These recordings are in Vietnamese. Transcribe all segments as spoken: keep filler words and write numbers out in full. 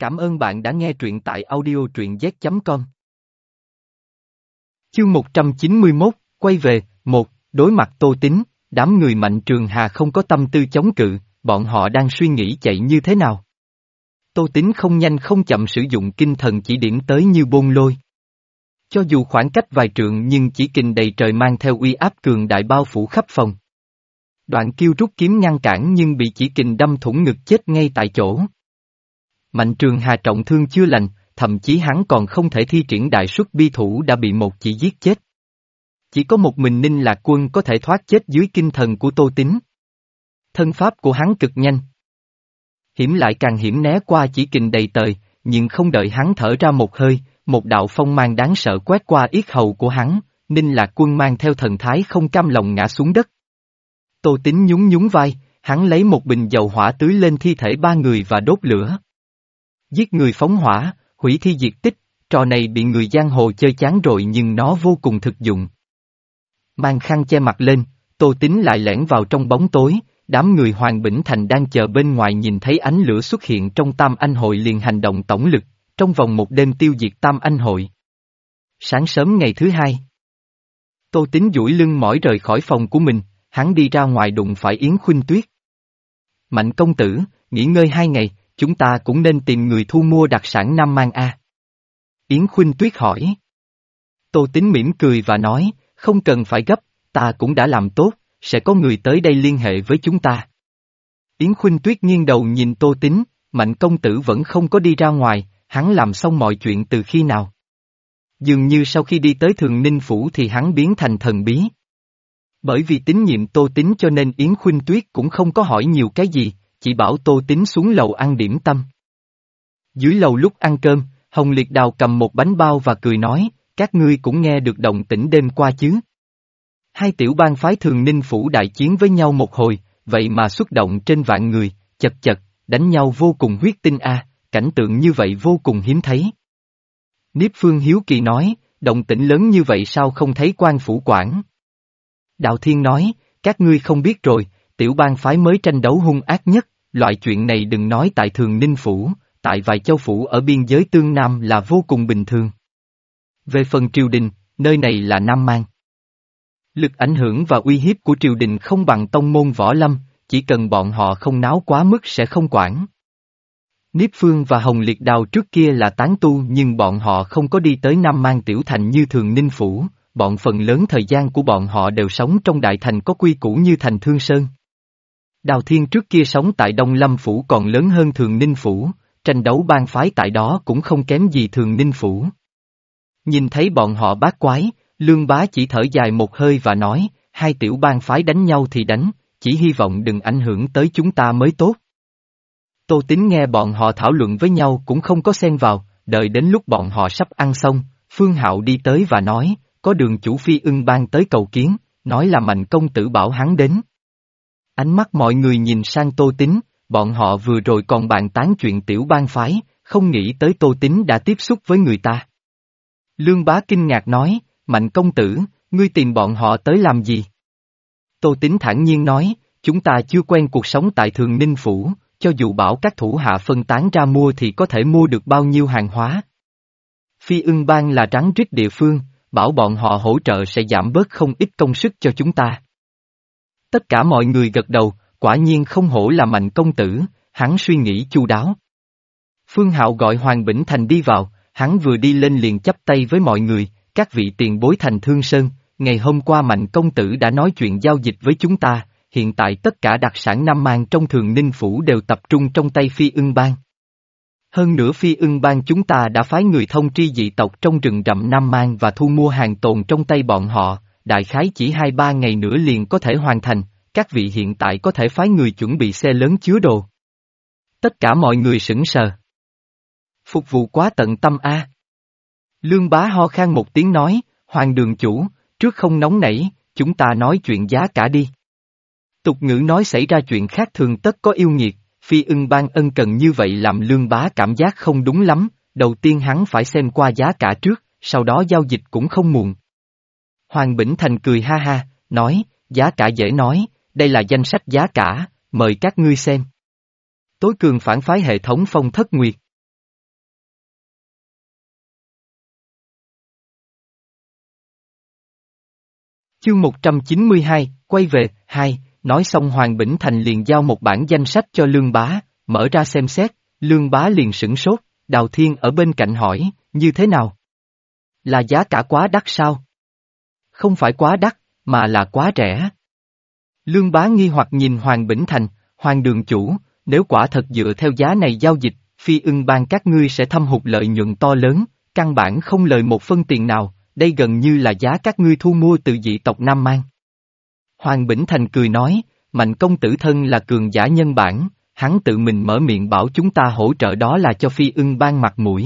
Cảm ơn bạn đã nghe truyện tại audio truyện z chấm com. Chương một trăm chín mươi mốt, quay về, một, đối mặt Tô Tín, đám người Mạnh Trường Hà không có tâm tư chống cự, bọn họ đang suy nghĩ chạy như thế nào. Tô Tín không nhanh không chậm sử dụng kinh thần chỉ điểm tới như bôn lôi. Cho dù khoảng cách vài trượng nhưng chỉ kình đầy trời mang theo uy áp cường đại bao phủ khắp phòng. Đoạn Kiêu rút kiếm ngăn cản nhưng bị chỉ kình đâm thủng ngực chết ngay tại chỗ. Mạnh Trường Hà trọng thương chưa lành, thậm chí hắn còn không thể thi triển đại xuất bi thủ đã bị một chỉ giết chết. Chỉ có một mình Ninh Lạc Quân có thể thoát chết dưới kinh thần của Tô Tín. Thân pháp của hắn cực nhanh. Hiểm lại càng hiểm né qua chỉ kình đầy trời, nhưng không đợi hắn thở ra một hơi, một đạo phong mang đáng sợ quét qua yết hầu của hắn, Ninh Lạc Quân mang theo thần thái không cam lòng ngã xuống đất. Tô Tín nhún nhún vai, hắn lấy một bình dầu hỏa tưới lên thi thể ba người và đốt lửa. Giết người phóng hỏa, hủy thi diệt tích, trò này bị người giang hồ chơi chán rồi nhưng nó vô cùng thực dụng. Mang khăn che mặt lên, Tô Tín lại lẻn vào trong bóng tối, đám người Hoàng Bỉnh Thành đang chờ bên ngoài nhìn thấy ánh lửa xuất hiện trong Tam Anh Hội liền hành động tổng lực, trong vòng một đêm tiêu diệt Tam Anh Hội. Sáng sớm ngày thứ hai, Tô Tín duỗi lưng mỏi rời khỏi phòng của mình, hắn đi ra ngoài đụng phải Yến Khuynh Tuyết. Mạnh công tử, nghỉ ngơi hai ngày, chúng ta cũng nên tìm người thu mua đặc sản Nam Mang a. Yến Khuynh Tuyết hỏi. Tô Tín mỉm cười và nói, không cần phải gấp, ta cũng đã làm tốt, sẽ có người tới đây liên hệ với chúng ta. Yến Khuynh Tuyết nghiêng đầu nhìn Tô Tín, Mạnh công tử vẫn không có đi ra ngoài, hắn làm xong mọi chuyện từ khi nào? Dường như sau khi đi tới Thường Ninh Phủ thì hắn biến thành thần bí. Bởi vì tín nhiệm Tô Tín cho nên Yến Khuynh Tuyết cũng không có hỏi nhiều cái gì, chỉ bảo Tô Tín xuống lầu ăn điểm tâm. Dưới lầu lúc ăn cơm, Hồng Liệt Đào cầm một bánh bao và cười nói, các ngươi cũng nghe được động tĩnh đêm qua chứ. Hai tiểu bang phái Thường Ninh Phủ đại chiến với nhau một hồi, vậy mà xuất động trên vạn người, chật chật, đánh nhau vô cùng huyết tinh a, cảnh tượng như vậy vô cùng hiếm thấy. Niếp Phương hiếu kỳ nói, động tĩnh lớn như vậy sao không thấy quan phủ quản? Đạo Thiên nói, các ngươi không biết rồi, tiểu bang phái mới tranh đấu hung ác nhất, loại chuyện này đừng nói tại Thường Ninh Phủ, tại vài châu phủ ở biên giới Tương Nam là vô cùng bình thường. Về phần triều đình, nơi này là Nam Mang. Lực ảnh hưởng và uy hiếp của triều đình không bằng tông môn võ lâm, chỉ cần bọn họ không náo quá mức sẽ không quản. Niếp Phương và Hồng Liệt Đào trước kia là tán tu nhưng bọn họ không có đi tới Nam Mang tiểu thành như Thường Ninh Phủ, bọn phần lớn thời gian của bọn họ đều sống trong đại thành có quy củ như thành Thương Sơn. Đào Thiên trước kia sống tại Đông Lâm Phủ còn lớn hơn Thường Ninh Phủ, tranh đấu bang phái tại đó cũng không kém gì Thường Ninh Phủ. Nhìn thấy bọn họ bát quái, Lương Bá chỉ thở dài một hơi và nói, hai tiểu bang phái đánh nhau thì đánh, chỉ hy vọng đừng ảnh hưởng tới chúng ta mới tốt. Tô Tín nghe bọn họ thảo luận với nhau cũng không có xen vào, đợi đến lúc bọn họ sắp ăn xong, Phương Hạo đi tới và nói, có đường chủ Phi Ưng Bang tới cầu kiến, nói là Mạnh công tử bảo hắn đến. Ánh mắt mọi người nhìn sang Tô Tín, bọn họ vừa rồi còn bàn tán chuyện tiểu bang phái, không nghĩ tới Tô Tín đã tiếp xúc với người ta. Lương Bá kinh ngạc nói, Mạnh công tử, ngươi tìm bọn họ tới làm gì? Tô Tín thản nhiên nói, chúng ta chưa quen cuộc sống tại Thường Ninh Phủ, cho dù bảo các thủ hạ phân tán ra mua thì có thể mua được bao nhiêu hàng hóa. Phi Ưng Bang là rắn rít địa phương, bảo bọn họ hỗ trợ sẽ giảm bớt không ít công sức cho chúng ta. Tất cả mọi người gật đầu, quả nhiên không hổ là Mạnh công tử, hắn suy nghĩ chu đáo. Phương Hạo gọi Hoàng Bỉnh Thành đi vào, hắn vừa đi lên liền chắp tay với mọi người, các vị tiền bối thành Thương Sơn, ngày hôm qua Mạnh công tử đã nói chuyện giao dịch với chúng ta, hiện tại tất cả đặc sản Nam Mang trong Thường Ninh Phủ đều tập trung trong tay Phi Ưng Bang. Hơn nữa Phi Ưng Bang chúng ta đã phái người thông tri dị tộc trong rừng rậm Nam Mang và thu mua hàng tồn trong tay bọn họ, đại khái chỉ hai ba ngày nữa liền có thể hoàn thành, các vị hiện tại có thể phái người chuẩn bị xe lớn chứa đồ. Tất cả mọi người sững sờ. Phục vụ quá tận tâm a. Lương Bá ho khan một tiếng nói, Hoàng đường chủ, trước không nóng nảy, chúng ta nói chuyện giá cả đi. Tục ngữ nói xảy ra chuyện khác thường tất có yêu nghiệt, Phi Ưng Bang ân cần như vậy làm Lương Bá cảm giác không đúng lắm, đầu tiên hắn phải xem qua giá cả trước, sau đó giao dịch cũng không muộn. Hoàng Bỉnh Thành cười ha ha, nói, giá cả dễ nói, đây là danh sách giá cả, mời các ngươi xem. Tối cường phản phái hệ thống Phong Thất Nguyệt. Chương một trăm chín mươi hai, quay về, hai, nói xong Hoàng Bỉnh Thành liền giao một bản danh sách cho Lương Bá, mở ra xem xét, Lương Bá liền sửng sốt, Đào Thiên ở bên cạnh hỏi, như thế nào? Là giá cả quá đắt sao? Không phải quá đắt, mà là quá rẻ. Lương Bá nghi hoặc nhìn Hoàng Bỉnh Thành, Hoàng đường chủ, nếu quả thật dựa theo giá này giao dịch, Phi Ưng Bang các ngươi sẽ thâm hụt lợi nhuận to lớn, căn bản không lời một phân tiền nào, đây gần như là giá các ngươi thu mua từ dị tộc Nam Mang. Hoàng Bỉnh Thành cười nói, Mạnh công tử thân là cường giả nhân bản, hắn tự mình mở miệng bảo chúng ta hỗ trợ đó là cho Phi Ưng Bang mặt mũi.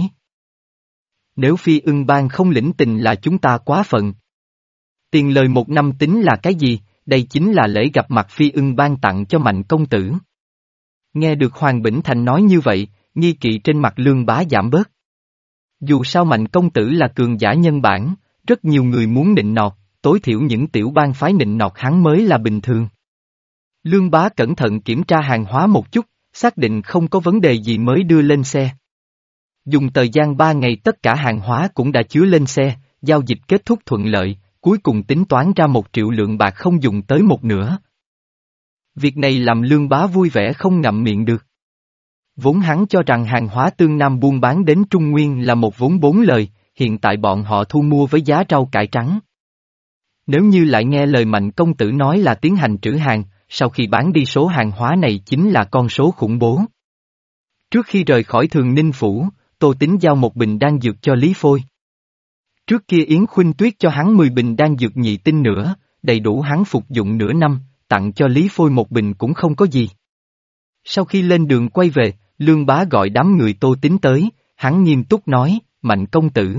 Nếu Phi Ưng Bang không lĩnh tình là chúng ta quá phận. Tiền lời một năm tính là cái gì, đây chính là lễ gặp mặt Phi Ưng Bang tặng cho Mạnh công tử. Nghe được Hoàng Bỉnh Thành nói như vậy, nghi kỵ trên mặt Lương Bá giảm bớt. Dù sao Mạnh công tử là cường giả nhân bản, rất nhiều người muốn nịnh nọt, tối thiểu những tiểu bang phái nịnh nọt hắn mới là bình thường. Lương Bá cẩn thận kiểm tra hàng hóa một chút, xác định không có vấn đề gì mới đưa lên xe. Dùng thời gian ba ngày tất cả hàng hóa cũng đã chứa lên xe, giao dịch kết thúc thuận lợi, cuối cùng tính toán ra một triệu lượng bạc không dùng tới một nửa. Việc này làm Lương Bá vui vẻ không ngậm miệng được. Vốn hắn cho rằng hàng hóa tương Nam buôn bán đến Trung Nguyên là một vốn bốn lời, hiện tại bọn họ thu mua với giá rau cải trắng. Nếu như lại nghe lời Mạnh công tử nói là tiến hành trữ hàng, sau khi bán đi số hàng hóa này chính là con số khủng bố. Trước khi rời khỏi Thường Ninh Phủ, Tô Tính giao một bình đan dược cho Lý Phôi. Trước kia Yến Khuynh Tuyết cho hắn mười bình đan dược nhị tinh nữa, đầy đủ hắn phục dụng nửa năm, tặng cho Lý Phôi một bình cũng không có gì. Sau khi lên đường quay về, Lương Bá gọi đám người Tô Tính tới, hắn nghiêm túc nói, Mạnh công tử.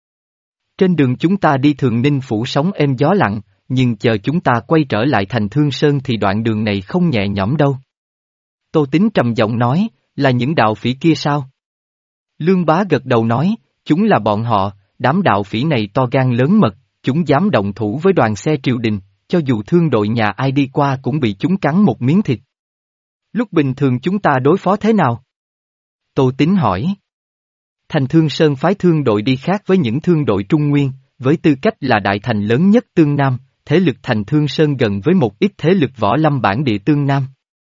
Trên đường chúng ta đi Thường Ninh Phủ sóng êm gió lặng, nhưng chờ chúng ta quay trở lại thành Thương Sơn thì đoạn đường này không nhẹ nhõm đâu. Tô Tính trầm giọng nói, là những đạo phỉ kia sao? Lương Bá gật đầu nói, chúng là bọn họ, đám đạo phỉ này to gan lớn mật, chúng dám động thủ với đoàn xe triều đình, cho dù thương đội nhà ai đi qua cũng bị chúng cắn một miếng thịt. Lúc bình thường chúng ta đối phó thế nào? Tô Tính hỏi. Thành Thương Sơn phái thương đội đi khác với những thương đội Trung Nguyên, với tư cách là đại thành lớn nhất Tương Nam, thế lực Thành Thương Sơn gần với một ít thế lực võ lâm bản địa Tương Nam.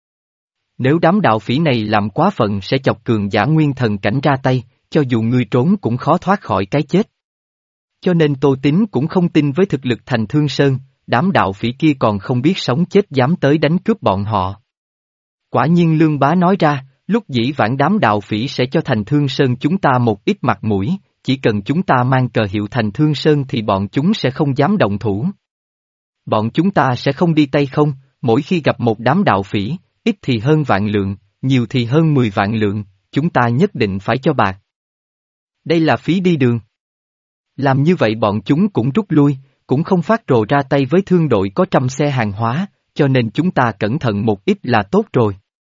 Nếu đám đạo phỉ này làm quá phận sẽ chọc cường giả nguyên thần cảnh ra tay, cho dù ngươi trốn cũng khó thoát khỏi cái chết. Cho nên Tô Tính cũng không tin với thực lực Thành Thương Sơn, đám đạo phỉ kia còn không biết sống chết dám tới đánh cướp bọn họ. Quả nhiên Lương Bá nói ra, lúc dĩ vãng đám đạo phỉ sẽ cho Thành Thương Sơn chúng ta một ít mặt mũi, chỉ cần chúng ta mang cờ hiệu Thành Thương Sơn thì bọn chúng sẽ không dám động thủ. Bọn chúng ta sẽ không đi tay không, mỗi khi gặp một đám đạo phỉ, ít thì hơn vạn lượng, nhiều thì hơn mười vạn lượng, chúng ta nhất định phải cho bạc. Đây là phí đi đường. Làm như vậy bọn chúng cũng rút lui, cũng không phát rồ ra tay với thương đội có trăm xe hàng hóa, cho nên chúng ta cẩn thận một ít là tốt rồi.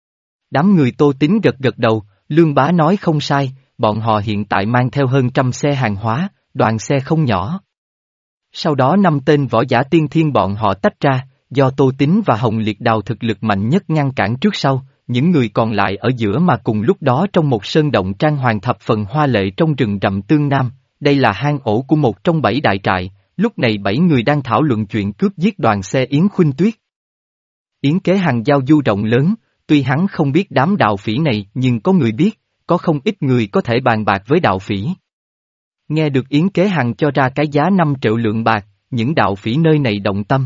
Đám người Tô Tính gật gật đầu, Lương Bá nói không sai, bọn họ hiện tại mang theo hơn trăm xe hàng hóa, đoàn xe không nhỏ. Sau đó năm tên võ giả tiên thiên bọn họ tách ra, do Tô Tính và Hồng Liệt Đào thực lực mạnh nhất ngăn cản trước sau, những người còn lại ở giữa mà cùng lúc đó trong một sơn động trang hoàng thập phần hoa lệ trong rừng rậm Tương Nam, đây là hang ổ của một trong bảy đại trại, lúc này bảy người đang thảo luận chuyện cướp giết đoàn xe Yến Khuynh Tuyết. Yến Kế Hằng giao du rộng lớn, tuy hắn không biết đám đạo phỉ này nhưng có người biết, có không ít người có thể bàn bạc với đạo phỉ. Nghe được Yến Kế Hằng cho ra cái giá năm triệu lượng bạc, những đạo phỉ nơi này động tâm.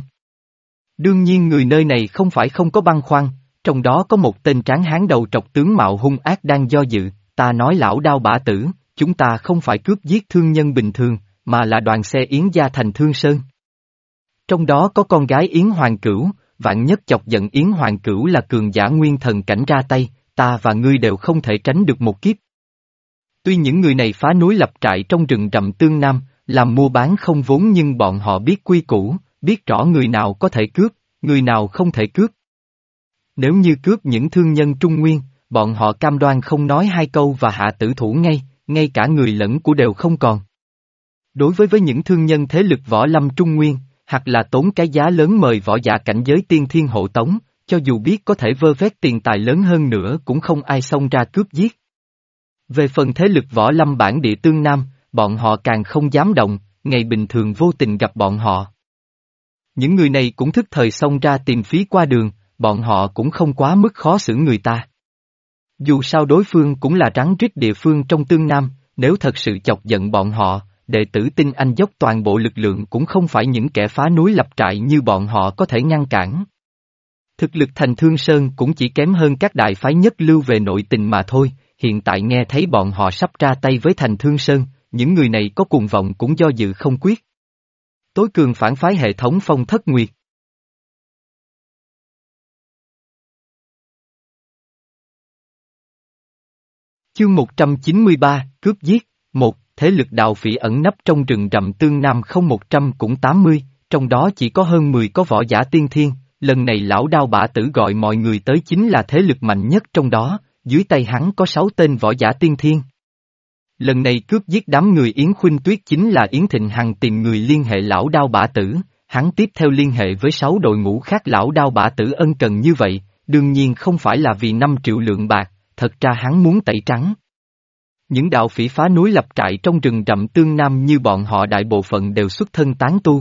Đương nhiên người nơi này không phải không có băn khoăn, trong đó có một tên tráng hán đầu trọc tướng mạo hung ác đang do dự, ta nói lão đao bả tử, chúng ta không phải cướp giết thương nhân bình thường, mà là đoàn xe Yến gia Thành Thương Sơn. Trong đó có con gái Yến Hoàng Cửu, vạn nhất chọc giận Yến Hoàng Cửu là cường giả nguyên thần cảnh ra tay, ta và ngươi đều không thể tránh được một kiếp. Tuy những người này phá núi lập trại trong rừng rậm Tương Nam, làm mua bán không vốn nhưng bọn họ biết quy củ, biết rõ người nào có thể cướp, người nào không thể cướp. Nếu như cướp những thương nhân Trung Nguyên, bọn họ cam đoan không nói hai câu và hạ tử thủ ngay, ngay cả người lẫn của đều không còn. Đối với với những thương nhân thế lực võ lâm Trung Nguyên, hoặc là tốn cái giá lớn mời võ giả cảnh giới tiên thiên hộ tống, cho dù biết có thể vơ vét tiền tài lớn hơn nữa cũng không ai xông ra cướp giết. Về phần thế lực võ lâm bản địa Tương Nam, bọn họ càng không dám động, ngày bình thường vô tình gặp bọn họ. Những người này cũng thức thời xông ra tìm phí qua đường, bọn họ cũng không quá mức khó xử người ta. Dù sao đối phương cũng là rắn rít địa phương trong Tương Nam, nếu thật sự chọc giận bọn họ, đệ tử Tinh Anh dốc toàn bộ lực lượng cũng không phải những kẻ phá núi lập trại như bọn họ có thể ngăn cản. Thực lực Thành Thương Sơn cũng chỉ kém hơn các đại phái nhất lưu về nội tình mà thôi, hiện tại nghe thấy bọn họ sắp ra tay với Thành Thương Sơn, những người này có cuồng vọng cũng do dự không quyết. Tối cường phản phái hệ thống Phong Thất Nguyệt. Chương một trăm chín mươi ba, cướp giết, một, thế lực đạo phỉ ẩn nấp trong rừng rậm Tương Nam không một trăm cũng tám mươi, trong đó chỉ có hơn mười có võ giả tiên thiên, lần này lão đao bả tử gọi mọi người tới chính là thế lực mạnh nhất trong đó, dưới tay hắn có sáu tên võ giả tiên thiên. Lần này cướp giết đám người Yến Khuynh Tuyết chính là Yến Thịnh Hằng tìm người liên hệ lão đao bả tử, hắn tiếp theo liên hệ với sáu đội ngũ khác lão đao bả tử ân cần như vậy, đương nhiên không phải là vì năm triệu lượng bạc, thật ra hắn muốn tẩy trắng. Những đạo phỉ phá núi lập trại trong rừng rậm Tương Nam như bọn họ đại bộ phận đều xuất thân tán tu.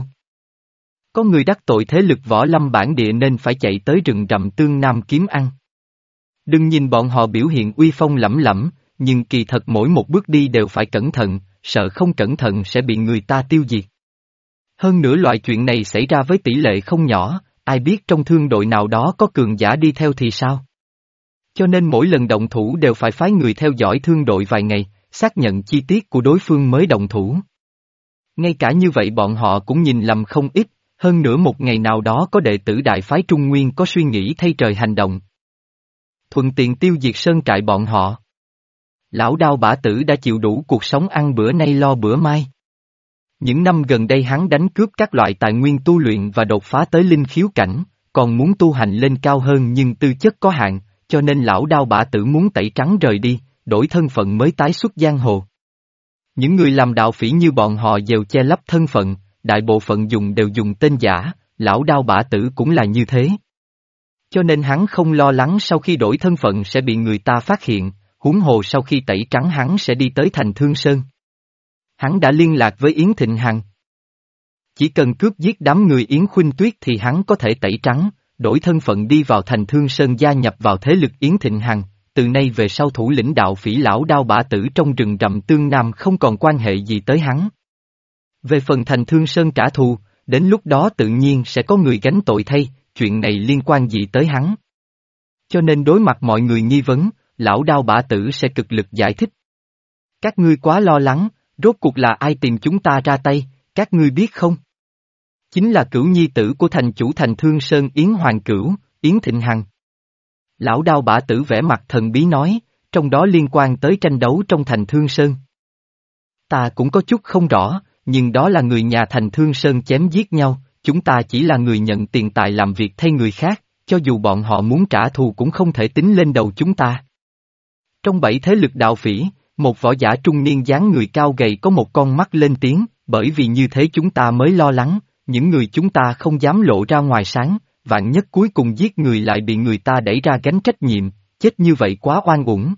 Có người đắc tội thế lực võ lâm bản địa nên phải chạy tới rừng rậm Tương Nam kiếm ăn. Đừng nhìn bọn họ biểu hiện uy phong lẫm lẫm, nhưng kỳ thật mỗi một bước đi đều phải cẩn thận, sợ không cẩn thận sẽ bị người ta tiêu diệt. Hơn nữa loại chuyện này xảy ra với tỷ lệ không nhỏ, ai biết trong thương đội nào đó có cường giả đi theo thì sao? Cho nên mỗi lần động thủ đều phải phái người theo dõi thương đội vài ngày, xác nhận chi tiết của đối phương mới động thủ. Ngay cả như vậy bọn họ cũng nhìn lầm không ít, hơn nữa một ngày nào đó có đệ tử đại phái Trung Nguyên có suy nghĩ thay trời hành động. Thuận tiện tiêu diệt sơn trại bọn họ. Lão đao bả tử đã chịu đủ cuộc sống ăn bữa nay lo bữa mai. Những năm gần đây hắn đánh cướp các loại tài nguyên tu luyện và đột phá tới linh khiếu cảnh, còn muốn tu hành lên cao hơn nhưng tư chất có hạn, cho nên lão đao bả tử muốn tẩy trắng rời đi, đổi thân phận mới tái xuất giang hồ. Những người làm đạo phỉ như bọn họ đều che lấp thân phận, đại bộ phận dùng đều dùng tên giả, lão đao bả tử cũng là như thế. Cho nên hắn không lo lắng sau khi đổi thân phận sẽ bị người ta phát hiện, huống hồ sau khi tẩy trắng hắn sẽ đi tới Thành Thương Sơn. Hắn đã liên lạc với Yến Thịnh Hằng. Chỉ cần cướp giết đám người Yến Khuynh Tuyết thì hắn có thể tẩy trắng, đổi thân phận đi vào Thành Thương Sơn gia nhập vào thế lực Yến Thịnh Hằng, từ nay về sau thủ lĩnh đạo phỉ lão đao bả tử trong rừng rậm Tương Nam không còn quan hệ gì tới hắn. Về phần Thành Thương Sơn trả thù, đến lúc đó tự nhiên sẽ có người gánh tội thay, chuyện này liên quan gì tới hắn. Cho nên đối mặt mọi người nghi vấn, lão đao bả tử sẽ cực lực giải thích. Các ngươi quá lo lắng, rốt cuộc là ai tìm chúng ta ra tay, các ngươi biết không? Chính là cửu nhi tử của thành chủ Thành Thương Sơn Yến Hoàng Cửu, Yến Thịnh Hằng. Lão đao bả tử vẻ mặt thần bí nói, trong đó liên quan tới tranh đấu trong Thành Thương Sơn. Ta cũng có chút không rõ, nhưng đó là người nhà Thành Thương Sơn chém giết nhau, chúng ta chỉ là người nhận tiền tài làm việc thay người khác, cho dù bọn họ muốn trả thù cũng không thể tính lên đầu chúng ta. Trong bảy thế lực đạo phỉ, một võ giả trung niên dáng người cao gầy có một con mắt lên tiếng, bởi vì như thế chúng ta mới lo lắng, những người chúng ta không dám lộ ra ngoài sáng, vạn nhất cuối cùng giết người lại bị người ta đẩy ra gánh trách nhiệm, chết như vậy quá oan uổng.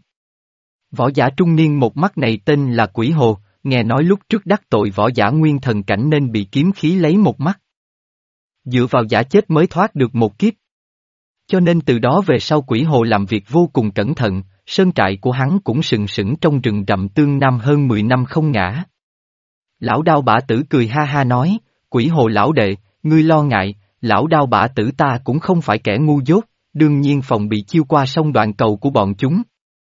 Võ giả trung niên một mắt này tên là Quỷ Hồ, nghe nói lúc trước đắc tội võ giả nguyên thần cảnh nên bị kiếm khí lấy một mắt. Dựa vào giả chết mới thoát được một kiếp. Cho nên từ đó về sau Quỷ Hồ làm việc vô cùng cẩn thận, sơn trại của hắn cũng sừng sững trong rừng rậm Tương Nam hơn mười năm không ngã. Lão đao bả tử cười ha ha nói, Quỷ Hồ lão đệ, ngươi lo ngại, lão đao bả tử ta cũng không phải kẻ ngu dốt, đương nhiên phòng bị chiêu qua sông đoạn cầu của bọn chúng.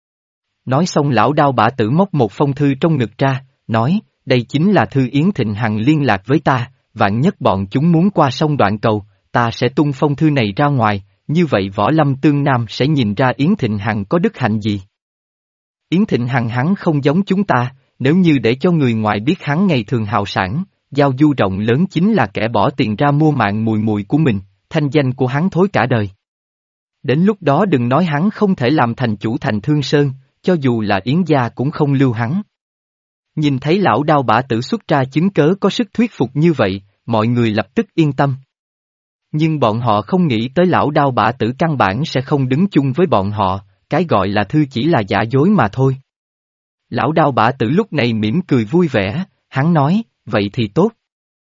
Nói xong lão đao bả tử móc một phong thư trong ngực ra, nói, đây chính là thư Yến Thịnh Hằng liên lạc với ta, vạn nhất bọn chúng muốn qua sông đoạn cầu, ta sẽ tung phong thư này ra ngoài, như vậy võ lâm Tương Nam sẽ nhìn ra Yến Thịnh Hằng có đức hạnh gì. Yến Thịnh Hằng hắn không giống chúng ta, nếu như để cho người ngoài biết hắn ngày thường hào sản, giao du rộng lớn chính là kẻ bỏ tiền ra mua mạng mùi mùi của mình, thanh danh của hắn thối cả đời. Đến lúc đó đừng nói hắn không thể làm thành chủ Thành Thương Sơn, cho dù là Yến gia cũng không lưu hắn. Nhìn thấy lão đao bả tử xuất ra chứng cớ có sức thuyết phục như vậy, mọi người lập tức yên tâm. Nhưng bọn họ không nghĩ tới lão đao bả tử căn bản sẽ không đứng chung với bọn họ, cái gọi là thư chỉ là giả dối mà thôi. Lão đao bả tử lúc này mỉm cười vui vẻ, hắn nói, vậy thì tốt.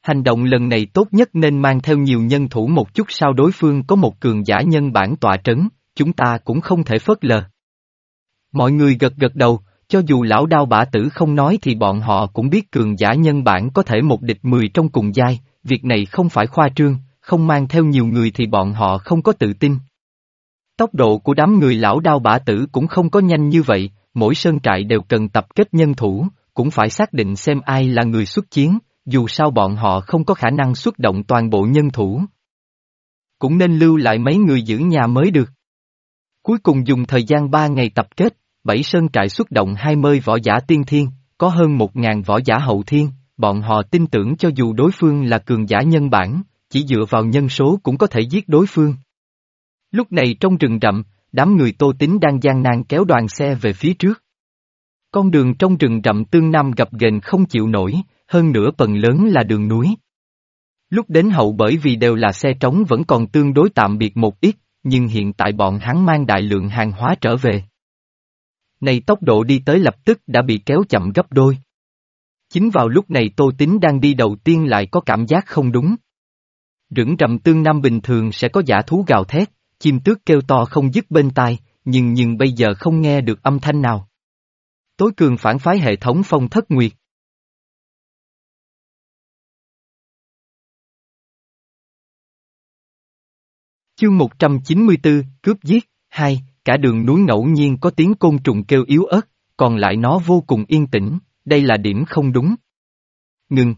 Hành động lần này tốt nhất nên mang theo nhiều nhân thủ một chút, sao đối phương có một cường giả nhân bản tọa trấn, chúng ta cũng không thể phớt lờ. Mọi người gật gật đầu, cho dù lão đao bả tử không nói thì bọn họ cũng biết cường giả nhân bản có thể một địch mười trong cùng giai, việc này không phải khoa trương, không mang theo nhiều người thì bọn họ không có tự tin. Tốc độ của đám người lão đao bả tử cũng không có nhanh như vậy, mỗi sơn trại đều cần tập kết nhân thủ, cũng phải xác định xem ai là người xuất chiến, dù sao bọn họ không có khả năng xuất động toàn bộ nhân thủ. Cũng nên lưu lại mấy người giữ nhà mới được. Cuối cùng dùng thời gian ba ngày tập kết, bảy sơn trại xuất động hai mươi võ giả tiên thiên, có hơn một ngàn võ giả hậu thiên, bọn họ tin tưởng cho dù đối phương là cường giả nhân bản, chỉ dựa vào nhân số cũng có thể giết đối phương. Lúc này trong rừng rậm, đám người Tô Tín đang gian nan kéo đoàn xe về phía trước. Con đường trong rừng rậm tương nam gập ghềnh không chịu nổi, hơn nữa phần lớn là đường núi. Lúc đến hậu bởi vì đều là xe trống vẫn còn tương đối tạm biệt một ít, nhưng hiện tại bọn hắn mang đại lượng hàng hóa trở về. Này tốc độ đi tới lập tức đã bị kéo chậm gấp đôi. Chính vào lúc này Tô Tín đang đi đầu tiên lại có cảm giác không đúng. Rừng rậm tương nam bình thường sẽ có dã thú gào thét, chim tước kêu to không dứt bên tai, nhưng nhưng bây giờ không nghe được âm thanh nào. Tối cường phản phái hệ thống Phong Thất Nguyệt. Chương một trăm chín mươi tư, cướp giết, hai, cả đường núi ngẫu nhiên có tiếng côn trùng kêu yếu ớt, còn lại nó vô cùng yên tĩnh, đây là điểm không đúng. Ngừng.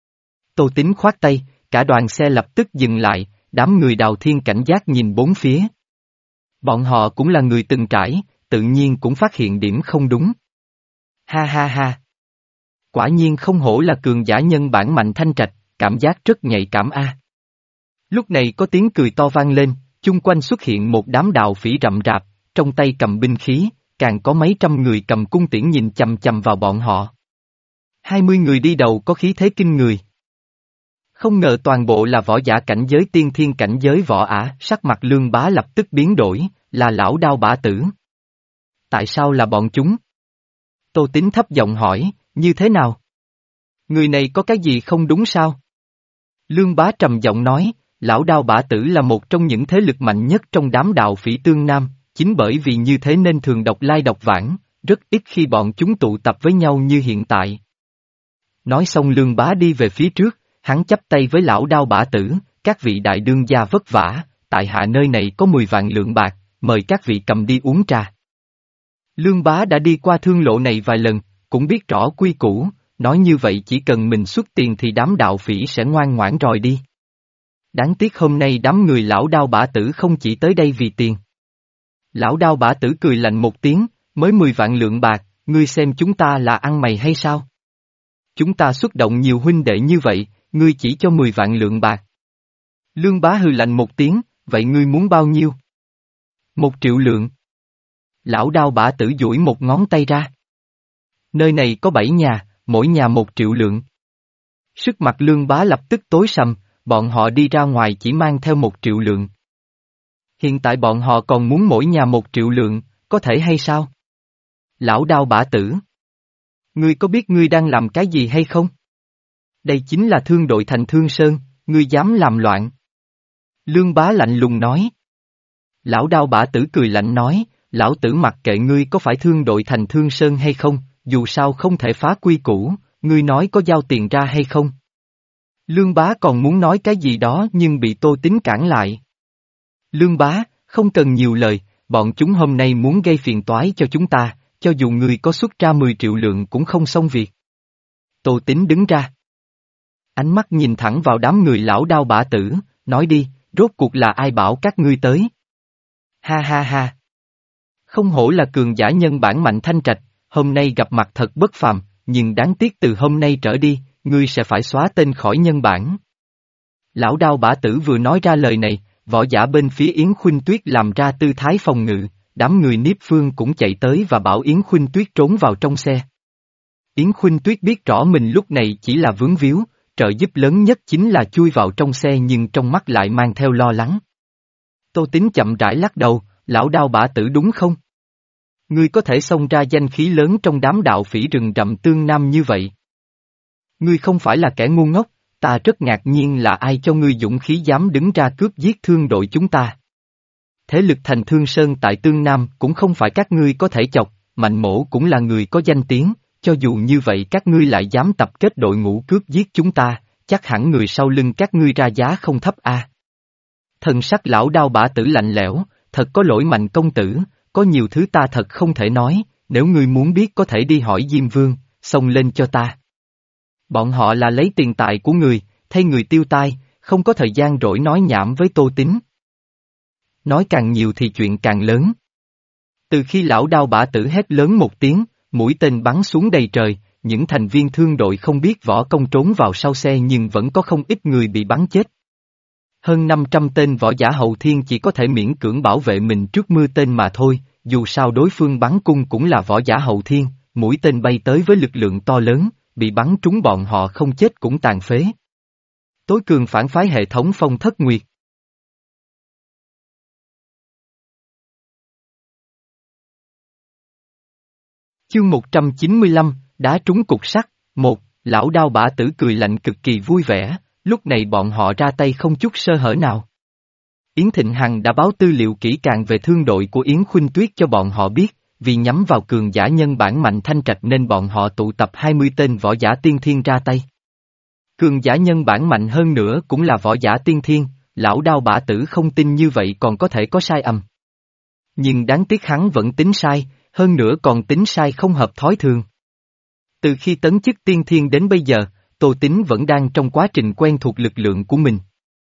Tô Tín khoát tay, cả đoàn xe lập tức dừng lại, đám người Đào Thiên cảnh giác nhìn bốn phía. Bọn họ cũng là người từng trải, tự nhiên cũng phát hiện điểm không đúng. Ha ha ha. Quả nhiên không hổ là cường giả nhân bản Mạnh Thanh Trạch, cảm giác rất nhạy cảm a. Lúc này có tiếng cười to vang lên, chung quanh xuất hiện một đám đạo phỉ rậm rạp, trong tay cầm binh khí, càng có mấy trăm người cầm cung tiễn nhìn chằm chằm vào bọn họ. Hai mươi người đi đầu có khí thế kinh người. Không ngờ toàn bộ là võ giả cảnh giới tiên thiên cảnh giới võ ả, sắc mặt Lương Bá lập tức biến đổi, là lão đao bả tử. Tại sao là bọn chúng? Tô Tín thấp giọng hỏi, như thế nào? Người này có cái gì không đúng sao? Lương Bá trầm giọng nói, lão đao bả tử là một trong những thế lực mạnh nhất trong đám đạo phỉ tương nam, chính bởi vì như thế nên thường độc lai độc vãng, rất ít khi bọn chúng tụ tập với nhau như hiện tại. Nói xong Lương Bá đi về phía trước, hắn chắp tay với lão đao bả tử, các vị đại đương gia vất vả, tại hạ nơi này có mười vạn lượng bạc, mời các vị cầm đi uống trà. Lương Bá đã đi qua thương lộ này vài lần, cũng biết rõ quy củ, nói như vậy chỉ cần mình xuất tiền thì đám đạo phỉ sẽ ngoan ngoãn rồi đi. Đáng tiếc hôm nay đám người lão đao bả tử không chỉ tới đây vì tiền. Lão đao bả tử cười lạnh một tiếng, mới mười vạn lượng bạc, ngươi xem chúng ta là ăn mày hay sao? Chúng ta xuất động nhiều huynh đệ như vậy, ngươi chỉ cho mười vạn lượng bạc. Lương Bá hừ lạnh một tiếng, vậy ngươi muốn bao nhiêu? Một triệu lượng. Lão đao bả tử duỗi một ngón tay ra. Nơi này có bảy nhà, mỗi nhà một triệu lượng. Sức mặt Lương Bá lập tức tối sầm, bọn họ đi ra ngoài chỉ mang theo một triệu lượng. Hiện tại bọn họ còn muốn mỗi nhà một triệu lượng, có thể hay sao? Lão đao bả tử. Ngươi có biết ngươi đang làm cái gì hay không? Đây chính là thương đội thành Thương Sơn, ngươi dám làm loạn. Lương Bá lạnh lùng nói. Lão đao bả tử cười lạnh nói, lão tử mặc kệ ngươi có phải thương đội thành Thương Sơn hay không, dù sao không thể phá quy củ, ngươi nói có giao tiền ra hay không? Lương Bá còn muốn nói cái gì đó nhưng bị Tô Tín cản lại. Lương Bá, không cần nhiều lời, bọn chúng hôm nay muốn gây phiền toái cho chúng ta, cho dù người có xuất ra mười triệu lượng cũng không xong việc. Tô Tín đứng ra. Ánh mắt nhìn thẳng vào đám người lão đao bả tử, nói đi, rốt cuộc là ai bảo các ngươi tới? Ha ha ha. Không hổ là cường giả nhân bản Mạnh Thanh Trạch, hôm nay gặp mặt thật bất phàm, nhưng đáng tiếc từ hôm nay trở đi, ngươi sẽ phải xóa tên khỏi nhân bản. Lão đao bả tử vừa nói ra lời này, võ giả bên phía Yến Khuynh Tuyết làm ra tư thái phòng ngự, đám người Niếp Phương cũng chạy tới và bảo Yến Khuynh Tuyết trốn vào trong xe. Yến Khuynh Tuyết biết rõ mình lúc này chỉ là vướng víu, trợ giúp lớn nhất chính là chui vào trong xe nhưng trong mắt lại mang theo lo lắng. Tô Tín chậm rãi lắc đầu, lão đao bả tử đúng không? Ngươi có thể xông ra danh khí lớn trong đám đạo phỉ rừng rậm tương nam như vậy. Ngươi không phải là kẻ ngu ngốc, Ta rất ngạc nhiên là ai cho ngươi dũng khí dám đứng ra cướp giết thương đội chúng ta. Thế lực thành Thương Sơn tại Tương Nam cũng không phải các ngươi có thể chọc, Mạnh Mỗ cũng là người có danh tiếng, cho dù như vậy các ngươi lại dám tập kết đội ngũ cướp giết chúng ta, chắc hẳn người sau lưng các ngươi ra giá không thấp a. À. Thần sắc lão Đao Bả Tử lạnh lẽo, thật có lỗi Mạnh công tử, có nhiều thứ ta thật không thể nói, nếu ngươi muốn biết có thể đi hỏi Diêm Vương, xông lên cho ta. Bọn họ là lấy tiền tài của người, thay người tiêu tai, không có thời gian rỗi nói nhảm với Tô Tín. Nói càng nhiều thì chuyện càng lớn. Từ khi lão Đao Bả Tử hét lớn một tiếng, mũi tên bắn xuống đầy trời, những thành viên thương đội không biết võ công trốn vào sau xe nhưng vẫn có không ít người bị bắn chết. Hơn năm trăm tên võ giả hậu thiên chỉ có thể miễn cưỡng bảo vệ mình trước mưa tên mà thôi, dù sao đối phương bắn cung cũng là võ giả hậu thiên, mũi tên bay tới với lực lượng to lớn, bị bắn trúng bọn họ không chết cũng tàn phế. Tối cường phản phái hệ thống Phong Thất Nguyệt. Chương một trăm chín mươi lăm, đá trúng cục sắt, một, lão Đao Bả Tử cười lạnh cực kỳ vui vẻ, lúc này bọn họ ra tay không chút sơ hở nào. Yến Thịnh Hằng đã báo tư liệu kỹ càng về thương đội của Yến Khuynh Tuyết cho bọn họ biết, vì nhắm vào cường giả nhân bản Mạnh Thanh Trạch nên bọn họ tụ tập hai mươi tên võ giả tiên thiên ra tay. Cường giả nhân bản mạnh hơn nữa cũng là võ giả tiên thiên, lão Đao Bả Tử không tin như vậy còn có thể có sai ầm. Nhưng đáng tiếc hắn vẫn tính sai, hơn nữa còn tính sai không hợp thói thường. Từ khi tấn chức tiên thiên đến bây giờ, Tô Tín vẫn đang trong quá trình quen thuộc lực lượng của mình.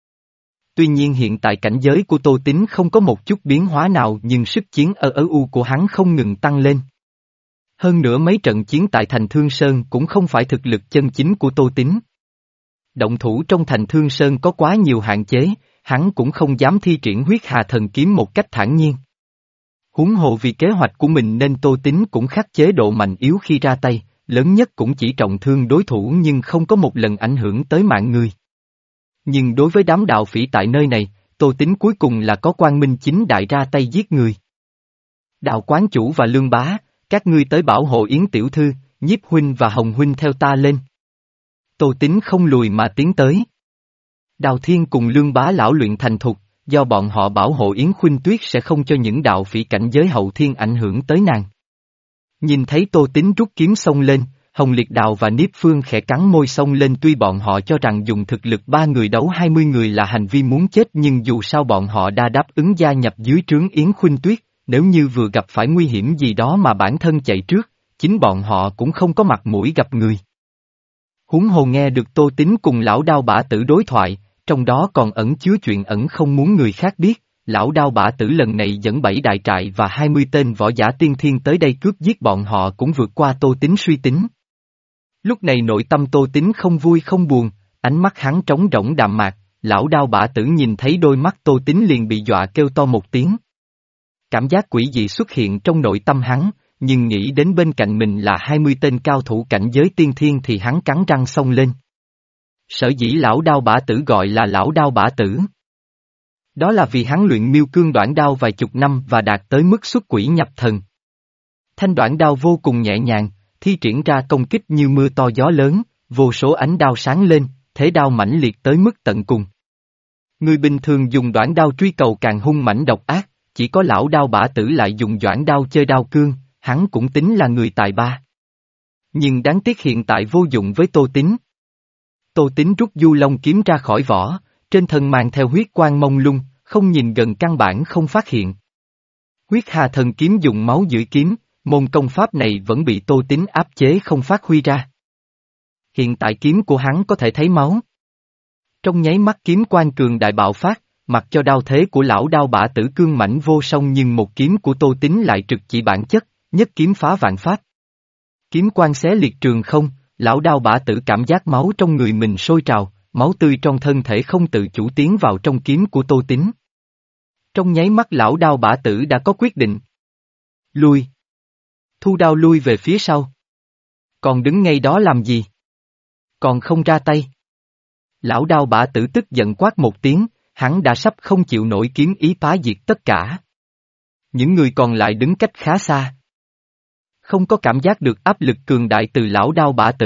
Tuy nhiên hiện tại cảnh giới của Tô Tín không có một chút biến hóa nào nhưng sức chiến ở ở u của hắn không ngừng tăng lên. Hơn nữa mấy trận chiến tại thành Thương Sơn cũng không phải thực lực chân chính của Tô Tín. Động thủ trong thành Thương Sơn có quá nhiều hạn chế, hắn cũng không dám thi triển huyết hà thần kiếm một cách thản nhiên. Huống hồ vì kế hoạch của mình nên Tô Tín cũng khắc chế độ mạnh yếu khi ra tay, lớn nhất cũng chỉ trọng thương đối thủ nhưng không có một lần ảnh hưởng tới mạng người. Nhưng đối với đám đạo phỉ tại nơi này, Tô Tín cuối cùng là có quang minh chính đại ra tay giết người. Đạo quán chủ và Lương Bá, các ngươi tới bảo hộ Yến tiểu thư, Nhiếp huynh và Hồng huynh theo ta lên. Tô Tín không lùi mà tiến tới. Đào Thiên cùng Lương Bá lão luyện thành thục, do bọn họ bảo hộ Yến Khuynh Tuyết sẽ không cho những đạo phỉ cảnh giới hậu thiên ảnh hưởng tới nàng. Nhìn thấy Tô Tín rút kiếm xông lên, Hồng Liệt Đào và Niếp Phương khẽ cắn môi xông lên tuy bọn họ cho rằng dùng thực lực ba người đấu hai mươi người là hành vi muốn chết nhưng dù sao bọn họ đã đáp ứng gia nhập dưới trướng Yến Khuynh Tuyết, nếu như vừa gặp phải nguy hiểm gì đó mà bản thân chạy trước, chính bọn họ cũng không có mặt mũi gặp người. Huống hồ nghe được Tô Tín cùng lão Đao Bả Tử đối thoại, trong đó còn ẩn chứa chuyện ẩn không muốn người khác biết, lão Đao Bả Tử lần này dẫn bảy đại trại và hai mươi tên võ giả tiên thiên tới đây cướp giết bọn họ cũng vượt qua Tô Tín suy tính. Lúc này nội tâm Tô Tín không vui không buồn, ánh mắt hắn trống rỗng đạm mạc, lão Đao Bả Tử nhìn thấy đôi mắt Tô Tín liền bị dọa kêu to một tiếng. Cảm giác quỷ dị xuất hiện trong nội tâm hắn, nhưng nghĩ đến bên cạnh mình là hai mươi tên cao thủ cảnh giới tiên thiên thì hắn cắn răng xông lên. Sở dĩ lão Đao Bả Tử gọi là lão Đao Bả Tử. Đó là vì hắn luyện miêu cương đoạn đao vài chục năm và đạt tới mức xuất quỷ nhập thần. Thanh đoạn đao vô cùng nhẹ nhàng, thi triển ra công kích như mưa to gió lớn, vô số ánh đao sáng lên, thế đao mãnh liệt tới mức tận cùng. Người bình thường dùng đoạn đao truy cầu càng hung mãnh độc ác, chỉ có lão Đao Bả Tử lại dùng đoạn đao chơi đao cương, hắn cũng tính là người tài ba. Nhưng đáng tiếc hiện tại vô dụng với Tô Tín. Tô Tín rút du long kiếm ra khỏi vỏ, trên thân mang theo huyết quang mông lung, không nhìn gần căn bản không phát hiện. Huyết hà thần kiếm dùng máu giữ kiếm, môn công pháp này vẫn bị Tô Tín áp chế không phát huy ra. Hiện tại kiếm của hắn có thể thấy máu. Trong nháy mắt kiếm quang cường đại bạo phát, mặc cho đao thế của lão Đao Bả Tử cương mãnh vô song nhưng một kiếm của Tô Tín lại trực chỉ bản chất, nhất kiếm phá vạn pháp. Kiếm quang xé liệt trường không, lão Đao Bả Tử cảm giác máu trong người mình sôi trào, máu tươi trong thân thể không tự chủ tiến vào trong kiếm của Tô Tín. Trong nháy mắt lão Đao Bả Tử đã có quyết định. Lui. Thu đao lui về phía sau. Còn đứng ngay đó làm gì? Còn không ra tay. Lão Đao Bả Tử tức giận quát một tiếng, hắn đã sắp không chịu nổi kiếm ý phá diệt tất cả. Những người còn lại đứng cách khá xa. Không có cảm giác được áp lực cường đại từ lão Đao Bả Tử,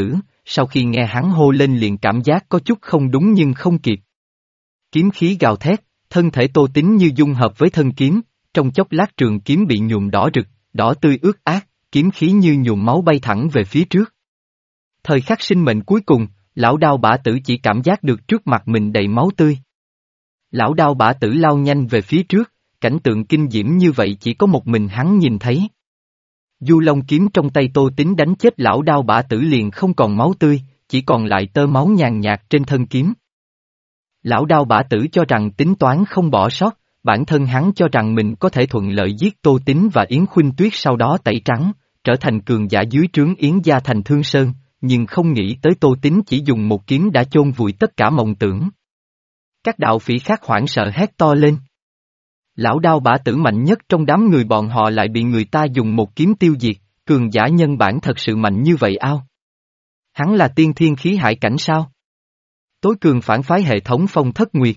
sau khi nghe hắn hô lên liền cảm giác có chút không đúng nhưng không kịp. Kiếm khí gào thét, thân thể Tô Tín như dung hợp với thân kiếm, trong chốc lát trường kiếm bị nhuộm đỏ rực, đỏ tươi ướt át, kiếm khí như nhuộm máu bay thẳng về phía trước. Thời khắc sinh mệnh cuối cùng, lão đao bả tử chỉ cảm giác được trước mặt mình đầy máu tươi. Lão đao bả tử lao nhanh về phía trước, cảnh tượng kinh diễm như vậy chỉ có một mình hắn nhìn thấy. Du Long kiếm trong tay Tô Tín đánh chết lão đao bả tử liền không còn máu tươi, chỉ còn lại tơ máu nhàn nhạt trên thân kiếm. Lão đao bả tử cho rằng tính toán không bỏ sót, bản thân hắn cho rằng mình có thể thuận lợi giết Tô Tín và Yến Khuynh Tuyết sau đó tẩy trắng, trở thành cường giả dưới trướng Yến gia thành Thương Sơn, nhưng không nghĩ tới Tô Tín chỉ dùng một kiếm đã chôn vùi tất cả mộng tưởng. Các đạo phỉ khác hoảng sợ hét to lên. Lão đao bả tử mạnh nhất trong đám người bọn họ lại bị người ta dùng một kiếm tiêu diệt, cường giả nhân bản thật sự mạnh như vậy ao? Hắn là tiên thiên khí hải cảnh sao? Tối cường phản phái hệ thống Phong Thất Nguyệt.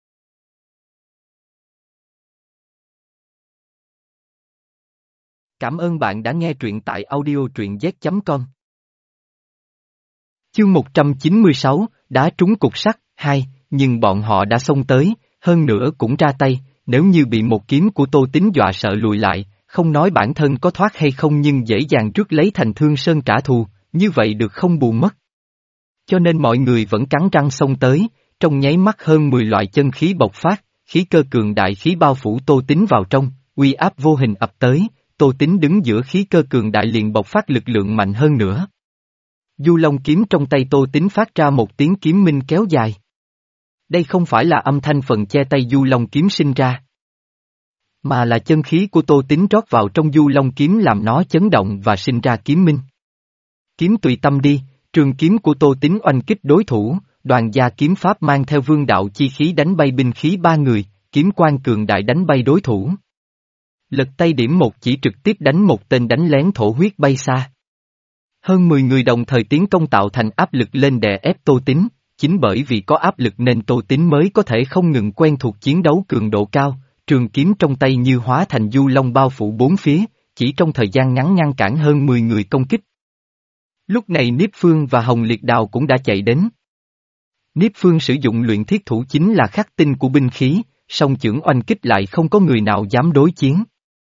Cảm ơn bạn đã nghe truyện tại audio truyện z chấm com. Chương một trăm chín mươi sáu, đá trúng cục sắt, hai, nhưng bọn họ đã xông tới, hơn nữa cũng ra tay, nếu như bị một kiếm của Tô Tín dọa sợ lùi lại, không nói bản thân có thoát hay không nhưng dễ dàng rước lấy thành Thương Sơn trả thù, như vậy được không bù mất. Cho nên mọi người vẫn cắn răng xông tới, trong nháy mắt hơn mười loại chân khí bộc phát, khí cơ cường đại khí bao phủ Tô Tín vào trong, uy áp vô hình ập tới, Tô Tín đứng giữa khí cơ cường đại liền bộc phát lực lượng mạnh hơn nữa. Du Long kiếm trong tay Tô Tín phát ra một tiếng kiếm minh kéo dài. Đây không phải là âm thanh phần che tay Du Long kiếm sinh ra, mà là chân khí của Tô Tín rót vào trong Du Long kiếm làm nó chấn động và sinh ra kiếm minh. Kiếm tùy tâm đi, trường kiếm của Tô Tín oanh kích đối thủ, đoàn gia kiếm pháp mang theo vương đạo chi khí đánh bay binh khí ba người, kiếm quan cường đại đánh bay đối thủ. Lật tay điểm một chỉ trực tiếp đánh một tên đánh lén thổ huyết bay xa. Hơn mười người đồng thời tiến công tạo thành áp lực lên đè ép Tô Tín, chính bởi vì có áp lực nên Tô Tín mới có thể không ngừng quen thuộc chiến đấu cường độ cao, trường kiếm trong tay như hóa thành du long bao phủ bốn phía, chỉ trong thời gian ngắn ngăn cản hơn mười người công kích. Lúc này Niếp Phương và Hồng Liệt Đào cũng đã chạy đến. Niếp Phương sử dụng luyện thiết thủ chính là khắc tinh của binh khí, song chưởng oanh kích lại không có người nào dám đối chiến.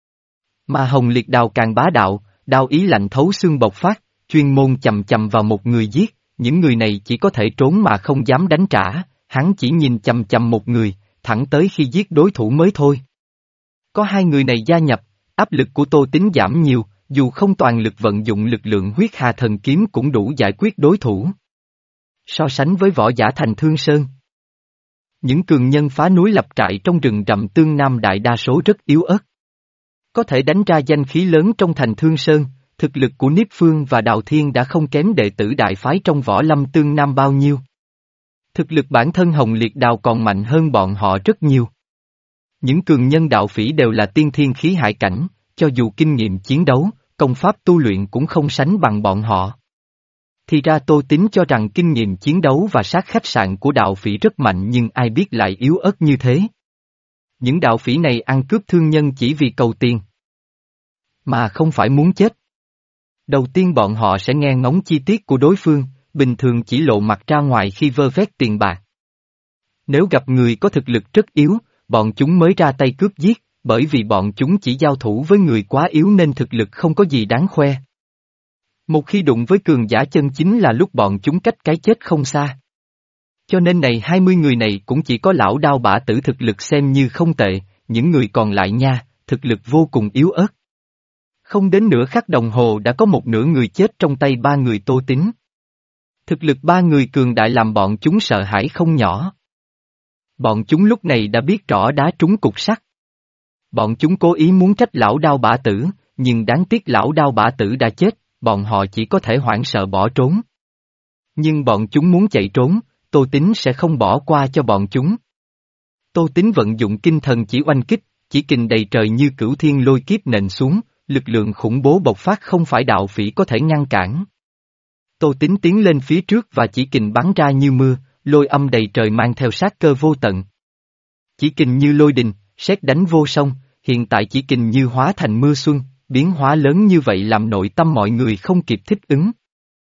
Mà Hồng Liệt Đào càng bá đạo, đao ý lạnh thấu xương bộc phát, chuyên môn chầm chầm vào một người giết, những người này chỉ có thể trốn mà không dám đánh trả, hắn chỉ nhìn chầm chầm một người, thẳng tới khi giết đối thủ mới thôi. Có hai người này gia nhập, áp lực của Tô Tín giảm nhiều, dù không toàn lực vận dụng lực lượng huyết hà thần kiếm cũng đủ giải quyết đối thủ. So sánh với võ giả thành Thương Sơn, những cường nhân phá núi lập trại trong rừng rậm Tương Nam đại đa số rất yếu ớt. Có thể đánh ra danh khí lớn trong thành Thương Sơn, thực lực của Niếp Phương và Đào Thiên đã không kém đệ tử đại phái trong võ lâm Tương Nam bao nhiêu. Thực lực bản thân Hồng Liệt Đào còn mạnh hơn bọn họ rất nhiều. Những cường nhân đạo phỉ đều là tiên thiên khí hải cảnh, cho dù kinh nghiệm chiến đấu, công pháp tu luyện cũng không sánh bằng bọn họ. Thì ra Tô Tín cho rằng kinh nghiệm chiến đấu và sát khách sạn của đạo phỉ rất mạnh nhưng ai biết lại yếu ớt như thế. Những đạo phỉ này ăn cướp thương nhân chỉ vì cầu tiền, mà không phải muốn chết. Đầu tiên bọn họ sẽ nghe ngóng chi tiết của đối phương, bình thường chỉ lộ mặt ra ngoài khi vơ vét tiền bạc. Nếu gặp người có thực lực rất yếu, bọn chúng mới ra tay cướp giết, bởi vì bọn chúng chỉ giao thủ với người quá yếu nên thực lực không có gì đáng khoe. Một khi đụng với cường giả chân chính là lúc bọn chúng cách cái chết không xa. Cho nên này hai mươi người này cũng chỉ có lão đao bả tử thực lực xem như không tệ, những người còn lại nha, thực lực vô cùng yếu ớt. Không đến nửa khắc đồng hồ đã có một nửa người chết trong tay ba người Tô Tín. Thực lực ba người cường đại làm bọn chúng sợ hãi không nhỏ. Bọn chúng lúc này đã biết rõ đá trúng cục sắt. Bọn chúng cố ý muốn trách lão đao bả tử, nhưng đáng tiếc lão đao bả tử đã chết, bọn họ chỉ có thể hoảng sợ bỏ trốn. Nhưng bọn chúng muốn chạy trốn, Tô Tín sẽ không bỏ qua cho bọn chúng. Tô Tín vận dụng kinh thần chỉ oanh kích, chỉ kình đầy trời như cửu thiên lôi kiếp nện xuống, lực lượng khủng bố bộc phát không phải đạo phỉ có thể ngăn cản. Tô Tín tiến lên phía trước và chỉ kình bắn ra như mưa, lôi âm đầy trời mang theo sát cơ vô tận. Chỉ kình như lôi đình, sét đánh vô song, hiện tại chỉ kình như hóa thành mưa xuân, biến hóa lớn như vậy làm nội tâm mọi người không kịp thích ứng.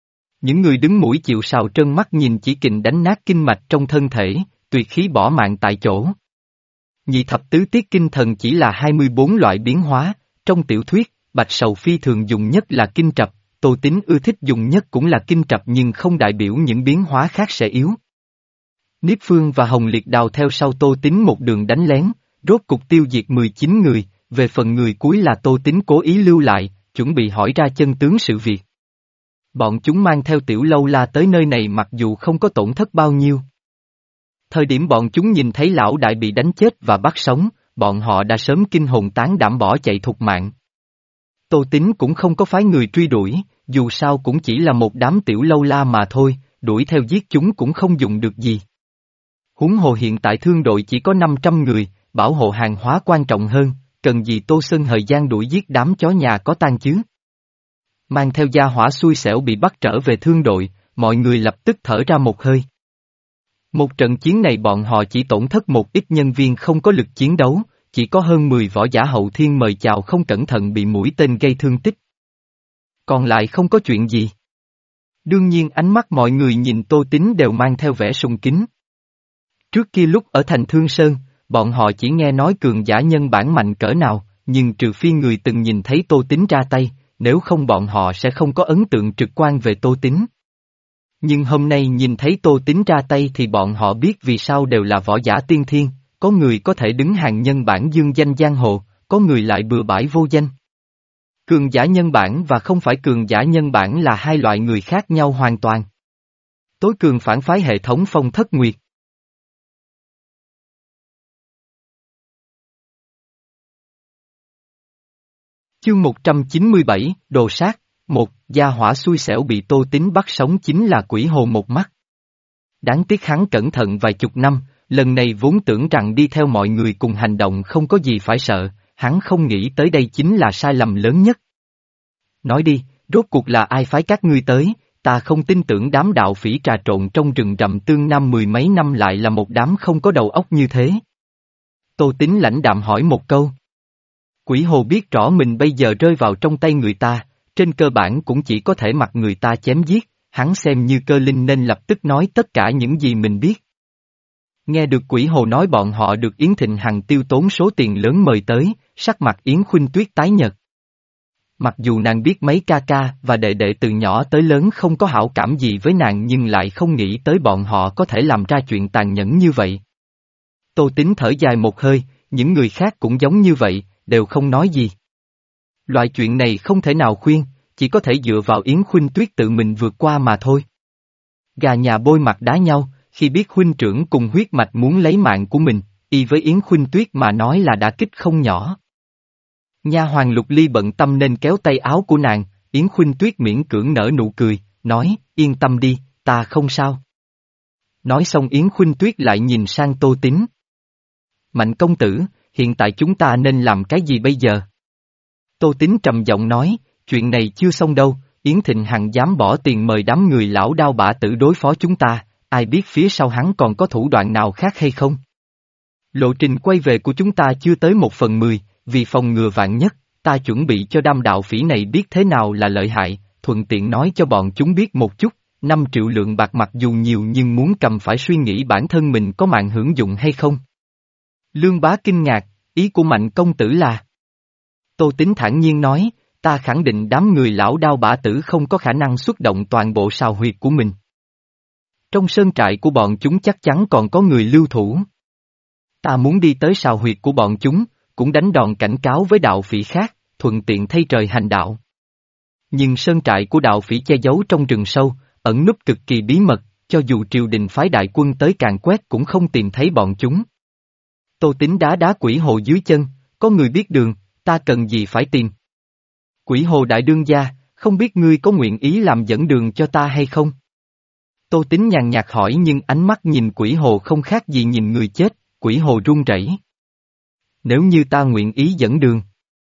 Những người đứng mũi chịu sào trân mắt nhìn chỉ kình đánh nát kinh mạch trong thân thể, tuyệt khí bỏ mạng tại chỗ. Nhị thập tứ tiết kinh thần chỉ là hai mươi bốn loại biến hóa, trong tiểu thuyết, Bạch Sầu Phi thường dùng nhất là kinh trập, Tô Tín ưa thích dùng nhất cũng là kinh trập nhưng không đại biểu những biến hóa khác sẽ yếu. Niếp Phương và Hồng Liệt Đào theo sau Tô Tín một đường đánh lén, rốt cục tiêu diệt mười chín người, về phần người cuối là Tô Tín cố ý lưu lại, chuẩn bị hỏi ra chân tướng sự việc. Bọn chúng mang theo Tiểu Lâu La tới nơi này mặc dù không có tổn thất bao nhiêu. Thời điểm bọn chúng nhìn thấy lão đại bị đánh chết và bắt sống, bọn họ đã sớm kinh hồn tán đảm bỏ chạy thục mạng. Tô Tín cũng không có phái người truy đuổi, dù sao cũng chỉ là một đám Tiểu Lâu La mà thôi, đuổi theo giết chúng cũng không dùng được gì. Huống hồ hiện tại thương đội chỉ có năm trăm người, bảo hộ hàng hóa quan trọng hơn, cần gì Tô Sơn thời gian đuổi giết đám chó nhà có tang chứ. Mang theo gia hỏa xui xẻo bị bắt trở về thương đội, mọi người lập tức thở ra một hơi. Một trận chiến này bọn họ chỉ tổn thất một ít nhân viên không có lực chiến đấu, chỉ có hơn mười võ giả hậu thiên mời chào không cẩn thận bị mũi tên gây thương tích. Còn lại không có chuyện gì. Đương nhiên ánh mắt mọi người nhìn Tô Tín đều mang theo vẻ sùng kính. Trước kia lúc ở thành Thương Sơn, bọn họ chỉ nghe nói cường giả nhân bản mạnh cỡ nào, nhưng trừ phi người từng nhìn thấy Tô Tín ra tay, nếu không bọn họ sẽ không có ấn tượng trực quan về Tô Tín. Nhưng hôm nay nhìn thấy Tô Tín ra tay thì bọn họ biết vì sao đều là võ giả tiên thiên, có người có thể đứng hàng nhân bản dương danh giang hồ, có người lại bừa bãi vô danh. Cường giả nhân bản và không phải cường giả nhân bản là hai loại người khác nhau hoàn toàn. Tối cường phản phái hệ thống Phong Thất Nguyệt. Chương một trăm chín mươi bảy, Đồ Sát, một, gia hỏa xui xẻo bị Tô Tín bắt sống chính là Quỷ Hồ một mắt. Đáng tiếc hắn cẩn thận vài chục năm, lần này vốn tưởng rằng đi theo mọi người cùng hành động không có gì phải sợ, hắn không nghĩ tới đây chính là sai lầm lớn nhất. Nói đi, rốt cuộc là ai phái các ngươi tới, ta không tin tưởng đám đạo phỉ trà trộn trong rừng rậm tương nam mười mấy năm lại là một đám không có đầu óc như thế. Tô Tín lãnh đạm hỏi một câu. Quỷ Hồ biết rõ mình bây giờ rơi vào trong tay người ta, trên cơ bản cũng chỉ có thể mặc người ta chém giết, hắn xem như cơ linh nên lập tức nói tất cả những gì mình biết. Nghe được Quỷ Hồ nói bọn họ được Yến Thịnh Hằng tiêu tốn số tiền lớn mời tới, sắc mặt Yến Khuynh Tuyết tái nhợt. Mặc dù nàng biết mấy ca ca và đệ đệ từ nhỏ tới lớn không có hảo cảm gì với nàng nhưng lại không nghĩ tới bọn họ có thể làm ra chuyện tàn nhẫn như vậy. Tô Tín thở dài một hơi, những người khác cũng giống như vậy, đều không nói gì. Loại chuyện này không thể nào khuyên, chỉ có thể dựa vào Yến Khuynh Tuyết tự mình vượt qua mà thôi. Gà nhà bôi mặt đá nhau, khi biết huynh trưởng cùng huyết mạch muốn lấy mạng của mình, y với Yến Khuynh Tuyết mà nói là đả kích không nhỏ. Nha hoàn Lục Ly bận tâm nên kéo tay áo của nàng, Yến Khuynh Tuyết miễn cưỡng nở nụ cười, nói, yên tâm đi, ta không sao. Nói xong Yến Khuynh Tuyết lại nhìn sang Tô Tín. Mạnh công tử, hiện tại chúng ta nên làm cái gì bây giờ? Tô Tín trầm giọng nói, chuyện này chưa xong đâu, Yến Thịnh Hằng dám bỏ tiền mời đám người lão đao bả tử đối phó chúng ta, ai biết phía sau hắn còn có thủ đoạn nào khác hay không? Lộ trình quay về của chúng ta chưa tới một phần mười, vì phòng ngừa vạn nhất, ta chuẩn bị cho đám đạo phỉ này biết thế nào là lợi hại, thuận tiện nói cho bọn chúng biết một chút, năm triệu lượng bạc mặc dù nhiều nhưng muốn cầm phải suy nghĩ bản thân mình có mạng hưởng dụng hay không. Lương Bá kinh ngạc, ý của Mạnh công tử là. Tô Tín thản nhiên nói, ta khẳng định đám người lão đao bả tử không có khả năng xuất động toàn bộ sào huyệt của mình. Trong sơn trại của bọn chúng chắc chắn còn có người lưu thủ. Ta muốn đi tới sào huyệt của bọn chúng, cũng đánh đòn cảnh cáo với đạo phỉ khác, thuận tiện thay trời hành đạo. Nhưng sơn trại của đạo phỉ che giấu trong rừng sâu, ẩn núp cực kỳ bí mật, cho dù triều đình phái đại quân tới càn quét cũng không tìm thấy bọn chúng. Tô Tín đá đá Quỷ Hồ dưới chân, có người biết đường, ta cần gì phải tìm. Quỷ Hồ đại đương gia, không biết ngươi có nguyện ý làm dẫn đường cho ta hay không? Tô Tín nhàn nhạt hỏi nhưng ánh mắt nhìn Quỷ Hồ không khác gì nhìn người chết, Quỷ Hồ run rẩy. Nếu như ta nguyện ý dẫn đường,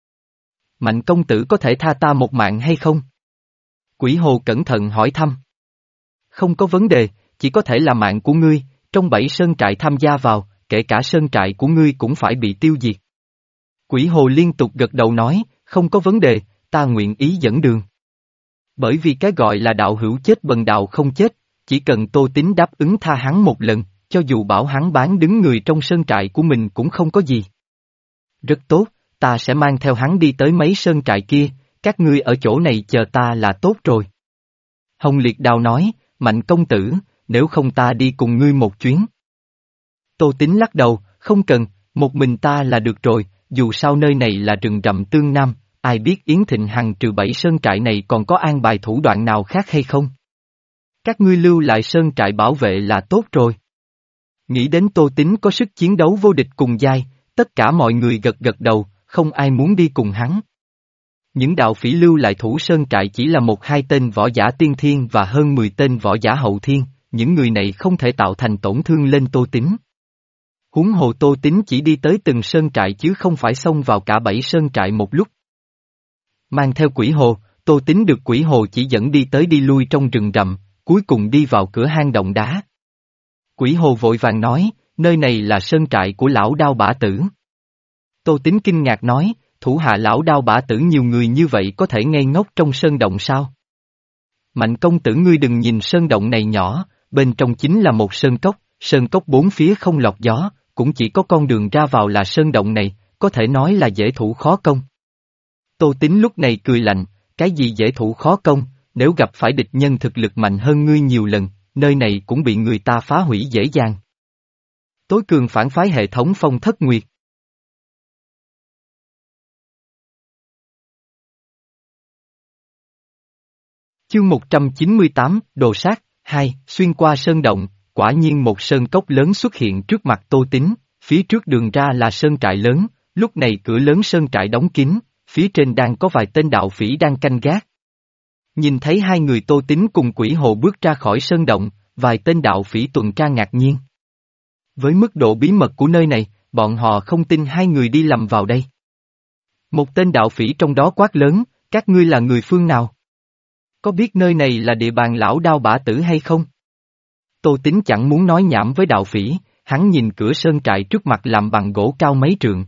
Mạnh công tử có thể tha ta một mạng hay không? Quỷ Hồ cẩn thận hỏi thăm. Không có vấn đề, chỉ có thể là mạng của ngươi, trong bảy sơn trại tham gia vào, kể cả sơn trại của ngươi cũng phải bị tiêu diệt. Quỷ Hồ liên tục gật đầu nói, không có vấn đề, ta nguyện ý dẫn đường. Bởi vì cái gọi là đạo hữu chết bần đạo không chết, chỉ cần Tô Tín đáp ứng tha hắn một lần, cho dù bảo hắn bán đứng người trong sơn trại của mình cũng không có gì. Rất tốt, ta sẽ mang theo hắn đi tới mấy sơn trại kia, các ngươi ở chỗ này chờ ta là tốt rồi. Hồng Liệt Đao nói, Mạnh công tử, nếu không ta đi cùng ngươi một chuyến. Tô Tín lắc đầu, không cần, một mình ta là được rồi, dù sao nơi này là rừng rậm tương nam, ai biết Yến Thịnh Hằng trừ bảy sơn trại này còn có an bài thủ đoạn nào khác hay không? Các ngươi lưu lại sơn trại bảo vệ là tốt rồi. Nghĩ đến Tô Tín có sức chiến đấu vô địch cùng giai, tất cả mọi người gật gật đầu, không ai muốn đi cùng hắn. Những đạo phỉ lưu lại thủ sơn trại chỉ là một hai tên võ giả tiên thiên và hơn mười tên võ giả hậu thiên, những người này không thể tạo thành tổn thương lên Tô Tín. Huống hồ Tô Tín chỉ đi tới từng sơn trại chứ không phải xông vào cả bảy sơn trại một lúc. Mang theo quỷ hồ, Tô Tín được quỷ hồ chỉ dẫn đi tới đi lui trong rừng rậm, cuối cùng đi vào cửa hang động đá. Quỷ hồ vội vàng nói, nơi này là sơn trại của lão Đao Bả Tử. Tô Tín kinh ngạc nói, thủ hạ lão Đao Bả Tử nhiều người như vậy có thể ngây ngốc trong sơn động sao? Mạnh công tử ngươi đừng nhìn sơn động này nhỏ, bên trong chính là một sơn cốc, sơn cốc bốn phía không lọt gió, cũng chỉ có con đường ra vào là sơn động này, có thể nói là dễ thủ khó công. Tô Tín lúc này cười lạnh, cái gì dễ thủ khó công, nếu gặp phải địch nhân thực lực mạnh hơn ngươi nhiều lần, nơi này cũng bị người ta phá hủy dễ dàng. Tối cường phản phái hệ thống Phong Thất Nguyệt. Chương một trăm chín mươi tám, Đồ Sát, hai, xuyên qua sơn động, quả nhiên một sơn cốc lớn xuất hiện trước mặt Tô Tín, phía trước đường ra là sơn trại lớn, lúc này cửa lớn sơn trại đóng kín, phía trên đang có vài tên đạo phỉ đang canh gác. Nhìn thấy hai người Tô Tín cùng quỷ hồ bước ra khỏi sơn động, vài tên đạo phỉ tuần tra ngạc nhiên. Với mức độ bí mật của nơi này, bọn họ không tin hai người đi lầm vào đây. Một tên đạo phỉ trong đó quát lớn, các ngươi là người phương nào? Có biết nơi này là địa bàn lão Đao Bả Tử hay không? Tô Tín chẳng muốn nói nhảm với đạo phỉ, hắn nhìn cửa sơn trại trước mặt làm bằng gỗ cao mấy trượng.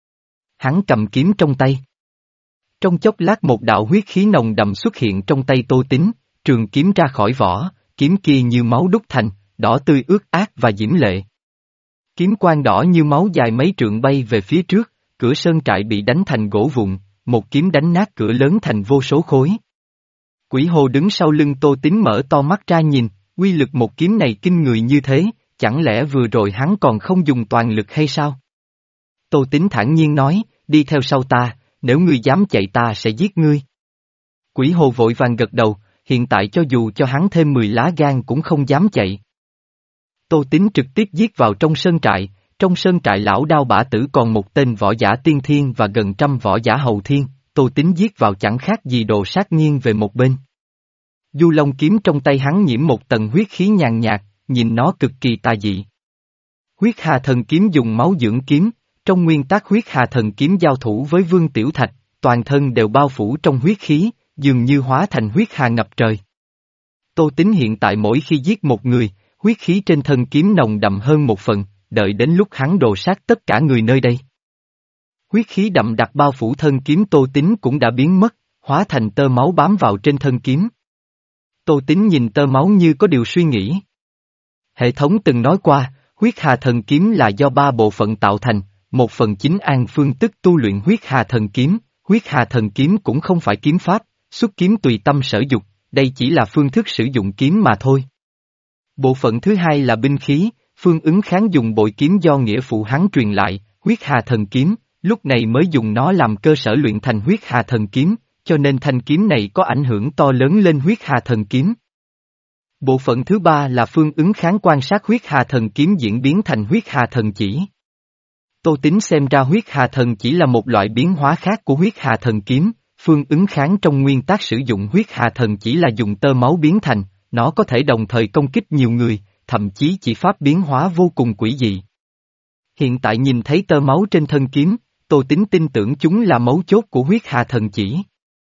Hắn cầm kiếm trong tay. Trong chốc lát một đạo huyết khí nồng đậm xuất hiện trong tay Tô Tín, trường kiếm ra khỏi vỏ, kiếm kia như máu đúc thành, đỏ tươi ướt át và diễm lệ. Kiếm quang đỏ như máu dài mấy trượng bay về phía trước, cửa sơn trại bị đánh thành gỗ vụn, một kiếm đánh nát cửa lớn thành vô số khối. Quỷ hồ đứng sau lưng Tô Tín mở to mắt ra nhìn, uy lực một kiếm này kinh người như thế, chẳng lẽ vừa rồi hắn còn không dùng toàn lực hay sao? Tô Tín thản nhiên nói, đi theo sau ta, nếu ngươi dám chạy ta sẽ giết ngươi. Quỷ hồ vội vàng gật đầu, hiện tại cho dù cho hắn thêm mười lá gan cũng không dám chạy. Tô Tín trực tiếp giết vào trong sơn trại, trong sơn trại lão Đao Bả Tử còn một tên võ giả tiên thiên và gần trăm võ giả hậu thiên, Tô Tín giết vào chẳng khác gì Đồ Sát nghiêng về một bên. Du Long kiếm trong tay hắn nhiễm một tầng huyết khí nhàn nhạt, nhìn nó cực kỳ tà dị. Huyết Hà Thần Kiếm dùng máu dưỡng kiếm, trong nguyên tắc Huyết Hà Thần Kiếm giao thủ với Vương Tiểu Thạch, toàn thân đều bao phủ trong huyết khí, dường như hóa thành huyết hà ngập trời. Tô Tín hiện tại mỗi khi giết một người, huyết khí trên thân kiếm nồng đậm hơn một phần, đợi đến lúc hắn đồ sát tất cả người nơi đây. Huyết khí đậm đặc bao phủ thân kiếm Tô Tín cũng đã biến mất, hóa thành tơ máu bám vào trên thân kiếm. Tô Tín nhìn tơ máu như có điều suy nghĩ. Hệ thống từng nói qua, Huyết Hà Thần Kiếm là do ba bộ phận tạo thành, một phần chính An phương tức tu luyện Huyết Hà Thần Kiếm, Huyết Hà Thần Kiếm cũng không phải kiếm pháp, xuất kiếm tùy tâm sở dục, đây chỉ là phương thức sử dụng kiếm mà thôi. Bộ phận thứ hai là binh khí, phương ứng kháng dùng bội kiếm do nghĩa phụ hắn truyền lại, Huyết Hà Thần Kiếm, lúc này mới dùng nó làm cơ sở luyện thành Huyết Hà Thần Kiếm, cho nên thanh kiếm này có ảnh hưởng to lớn lên Huyết Hà Thần Kiếm. Bộ phận thứ ba là phương ứng kháng quan sát Huyết Hà Thần Kiếm diễn biến thành Huyết Hà Thần Chỉ. Tô Tín xem ra Huyết Hà Thần Chỉ là một loại biến hóa khác của Huyết Hà Thần Kiếm, phương ứng kháng trong nguyên tắc sử dụng Huyết Hà Thần Chỉ là dùng tơ máu biến thành, nó có thể đồng thời công kích nhiều người, thậm chí chỉ pháp biến hóa vô cùng quỷ dị. Hiện tại nhìn thấy tơ máu trên thân kiếm, Tô Tín tin tưởng chúng là mấu chốt của Huyết Hà Thần Chỉ.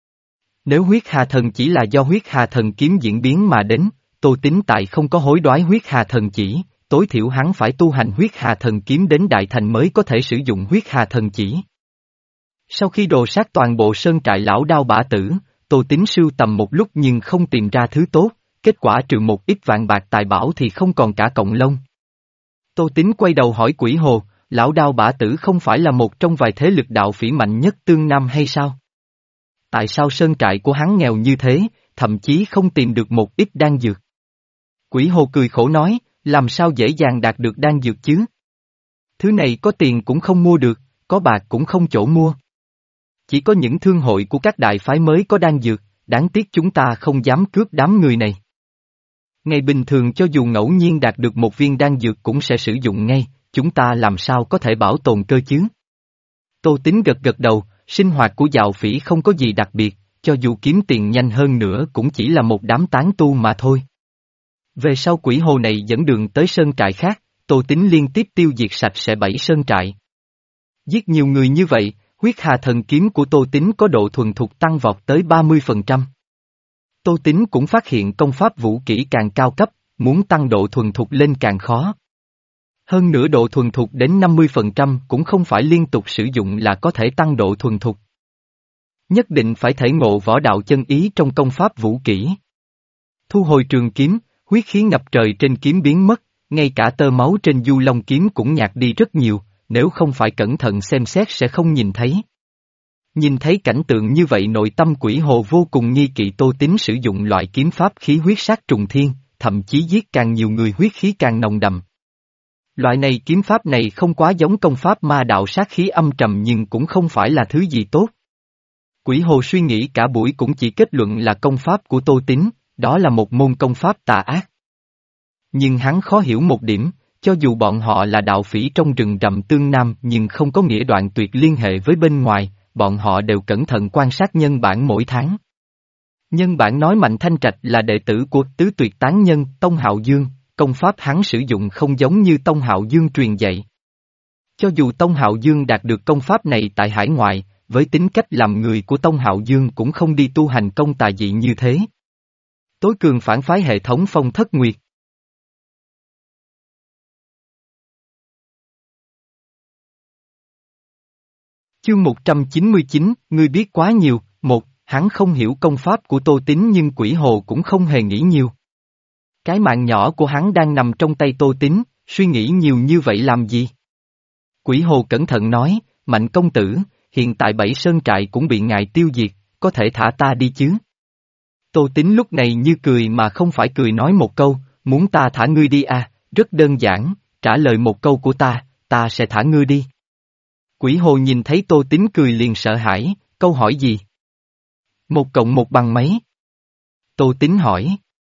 Nếu Huyết Hà Thần Chỉ là do Huyết Hà Thần Kiếm diễn biến mà đến, Tô Tín tại không có hối đoái Huyết Hà Thần Chỉ, tối thiểu hắn phải tu hành Huyết Hà Thần Kiếm đến đại thành mới có thể sử dụng Huyết Hà Thần Chỉ. Sau khi đồ sát toàn bộ sơn trại lão Đao Bả Tử, Tô Tín sưu tầm một lúc nhưng không tìm ra thứ tốt, kết quả trừ một ít vạn bạc tài bảo thì không còn cả cọng lông. Tô Tín quay đầu hỏi Quỷ Hồ, lão đao bả tử không phải là một trong vài thế lực đạo phỉ mạnh nhất tương Nam hay sao? Tại sao sơn trại của hắn nghèo như thế, thậm chí không tìm được một ít đan dược? Quỷ Hồ cười khổ nói, làm sao dễ dàng đạt được đan dược chứ? Thứ này có tiền cũng không mua được, có bạc cũng không chỗ mua. Chỉ có những thương hội của các đại phái mới có đan dược, đáng tiếc chúng ta không dám cướp đám người này. Ngày bình thường cho dù ngẫu nhiên đạt được một viên đan dược cũng sẽ sử dụng ngay, chúng ta làm sao có thể bảo tồn cơ chứ? Tô Tín gật gật đầu, sinh hoạt của dạo phỉ không có gì đặc biệt, cho dù kiếm tiền nhanh hơn nữa cũng chỉ là một đám tán tu mà thôi. Về sau Quỷ Hồ này dẫn đường tới sơn trại khác, Tô Tín liên tiếp tiêu diệt sạch sẽ bảy sơn trại. Giết nhiều người như vậy, huyết hà thần kiếm của Tô Tín có độ thuần thục tăng vọt tới ba mươi phần trăm. Tô Tín cũng phát hiện công pháp vũ kỹ càng cao cấp, muốn tăng độ thuần thục lên càng khó. Hơn nữa độ thuần thục đến năm mươi phần trăm cũng không phải liên tục sử dụng là có thể tăng độ thuần thục. Nhất định phải thể ngộ võ đạo chân ý trong công pháp vũ kỹ. Thu hồi trường kiếm, huyết khí ngập trời trên kiếm biến mất, ngay cả tơ máu trên du long kiếm cũng nhạt đi rất nhiều, nếu không phải cẩn thận xem xét sẽ không nhìn thấy. Nhìn thấy cảnh tượng như vậy nội tâm Quỷ Hồ vô cùng nghi kỵ Tô Tín sử dụng loại kiếm pháp khí huyết sát trùng thiên, thậm chí giết càng nhiều người huyết khí càng nồng đậm. Loại này kiếm pháp này không quá giống công pháp ma đạo sát khí âm trầm nhưng cũng không phải là thứ gì tốt. Quỷ Hồ suy nghĩ cả buổi cũng chỉ kết luận là công pháp của Tô Tín, đó là một môn công pháp tà ác. Nhưng hắn khó hiểu một điểm, cho dù bọn họ là đạo phỉ trong rừng rậm tương Nam nhưng không có nghĩa đoạn tuyệt liên hệ với bên ngoài, bọn họ đều cẩn thận quan sát nhân bản mỗi tháng. Nhân bản nói Mạnh Thanh Trạch là đệ tử của tứ tuyệt tán nhân Tông Hạo Dương, công pháp hắn sử dụng không giống như Tông Hạo Dương truyền dạy. Cho dù Tông Hạo Dương đạt được công pháp này tại hải ngoại, với tính cách làm người của Tông Hạo Dương cũng không đi tu hành công tà dị như thế. Tối cường phản phái hệ thống Phong Thất Nguyệt. Chương một trăm chín mươi chín, ngươi biết quá nhiều, một, hắn không hiểu công pháp của Tô Tín nhưng Quỷ Hồ cũng không hề nghĩ nhiều. Cái mạng nhỏ của hắn đang nằm trong tay Tô Tín, suy nghĩ nhiều như vậy làm gì? Quỷ Hồ cẩn thận nói, Mạnh công tử, hiện tại bảy sơn trại cũng bị ngài tiêu diệt, có thể thả ta đi chứ? Tô Tín lúc này như cười mà không phải cười nói một câu, muốn ta thả ngươi đi à, rất đơn giản, trả lời một câu của ta, ta sẽ thả ngươi đi. Quỷ Hồ nhìn thấy Tô Tín cười liền sợ hãi, câu hỏi gì? Một cộng một bằng mấy? Tô Tín hỏi.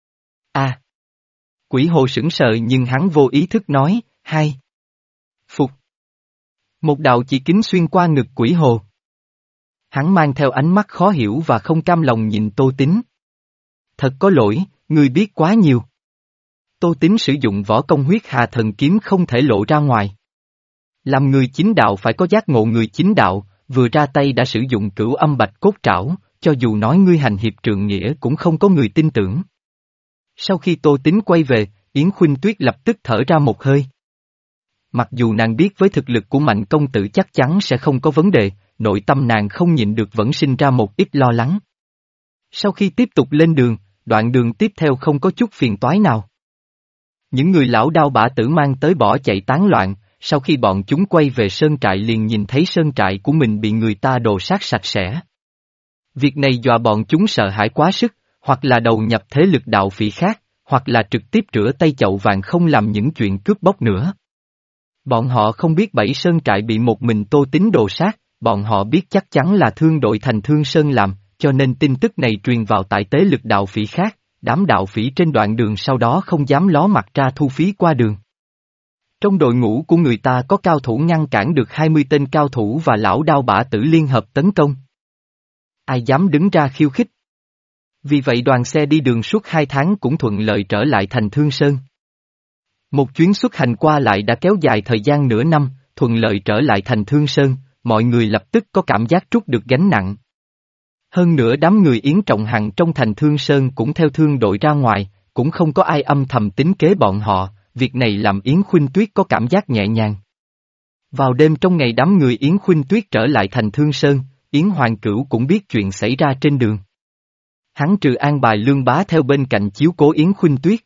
À. Quỷ Hồ sững sờ nhưng hắn vô ý thức nói, hai. Phục. Một đạo chỉ kính xuyên qua ngực Quỷ Hồ. Hắn mang theo ánh mắt khó hiểu và không cam lòng nhìn Tô Tín. Thật có lỗi, ngươi biết quá nhiều. Tô Tín sử dụng võ công huyết hà thần kiếm không thể lộ ra ngoài. Làm người chính đạo phải có giác ngộ người chính đạo, vừa ra tay đã sử dụng cửu âm bạch cốt trảo, cho dù nói ngươi hành hiệp trượng nghĩa cũng không có người tin tưởng. Sau khi Tô Tín quay về, Yến Khuynh Tuyết lập tức thở ra một hơi. Mặc dù nàng biết với thực lực của Mạnh công tử chắc chắn sẽ không có vấn đề, nội tâm nàng không nhịn được vẫn sinh ra một ít lo lắng. Sau khi tiếp tục lên đường, đoạn đường tiếp theo không có chút phiền toái nào. Những người lão đao bả tử mang tới bỏ chạy tán loạn, sau khi bọn chúng quay về sơn trại liền nhìn thấy sơn trại của mình bị người ta đồ sát sạch sẽ. Việc này dọa bọn chúng sợ hãi quá sức, hoặc là đầu nhập thế lực đạo phỉ khác, hoặc là trực tiếp rửa tay chậu vàng không làm những chuyện cướp bóc nữa. Bọn họ không biết bảy sơn trại bị một mình Tô Tín đồ sát, bọn họ biết chắc chắn là thương đội thành Thương Sơn làm, cho nên tin tức này truyền vào tại tế lực đạo phỉ khác, đám đạo phỉ trên đoạn đường sau đó không dám ló mặt ra thu phí qua đường. Trong đội ngũ của người ta có cao thủ ngăn cản được hai mươi tên cao thủ và lão đao bả tử liên hợp tấn công. Ai dám đứng ra khiêu khích? Vì vậy đoàn xe đi đường suốt hai tháng cũng thuận lợi trở lại thành Thương Sơn. Một chuyến xuất hành qua lại đã kéo dài thời gian nửa năm, thuận lợi trở lại thành Thương Sơn, mọi người lập tức có cảm giác trút được gánh nặng. Hơn nữa đám người Yến Trọng Hằng trong thành Thương Sơn cũng theo thương đội ra ngoài, cũng không có ai âm thầm tính kế bọn họ, việc này làm Yến Khuynh Tuyết có cảm giác nhẹ nhàng. Vào đêm trong ngày đám người Yến Khuynh Tuyết trở lại thành Thương Sơn, Yến Hoàng Cửu cũng biết chuyện xảy ra trên đường. Hắn trừ an bài Lương Bá theo bên cạnh chiếu cố Yến Khuynh Tuyết.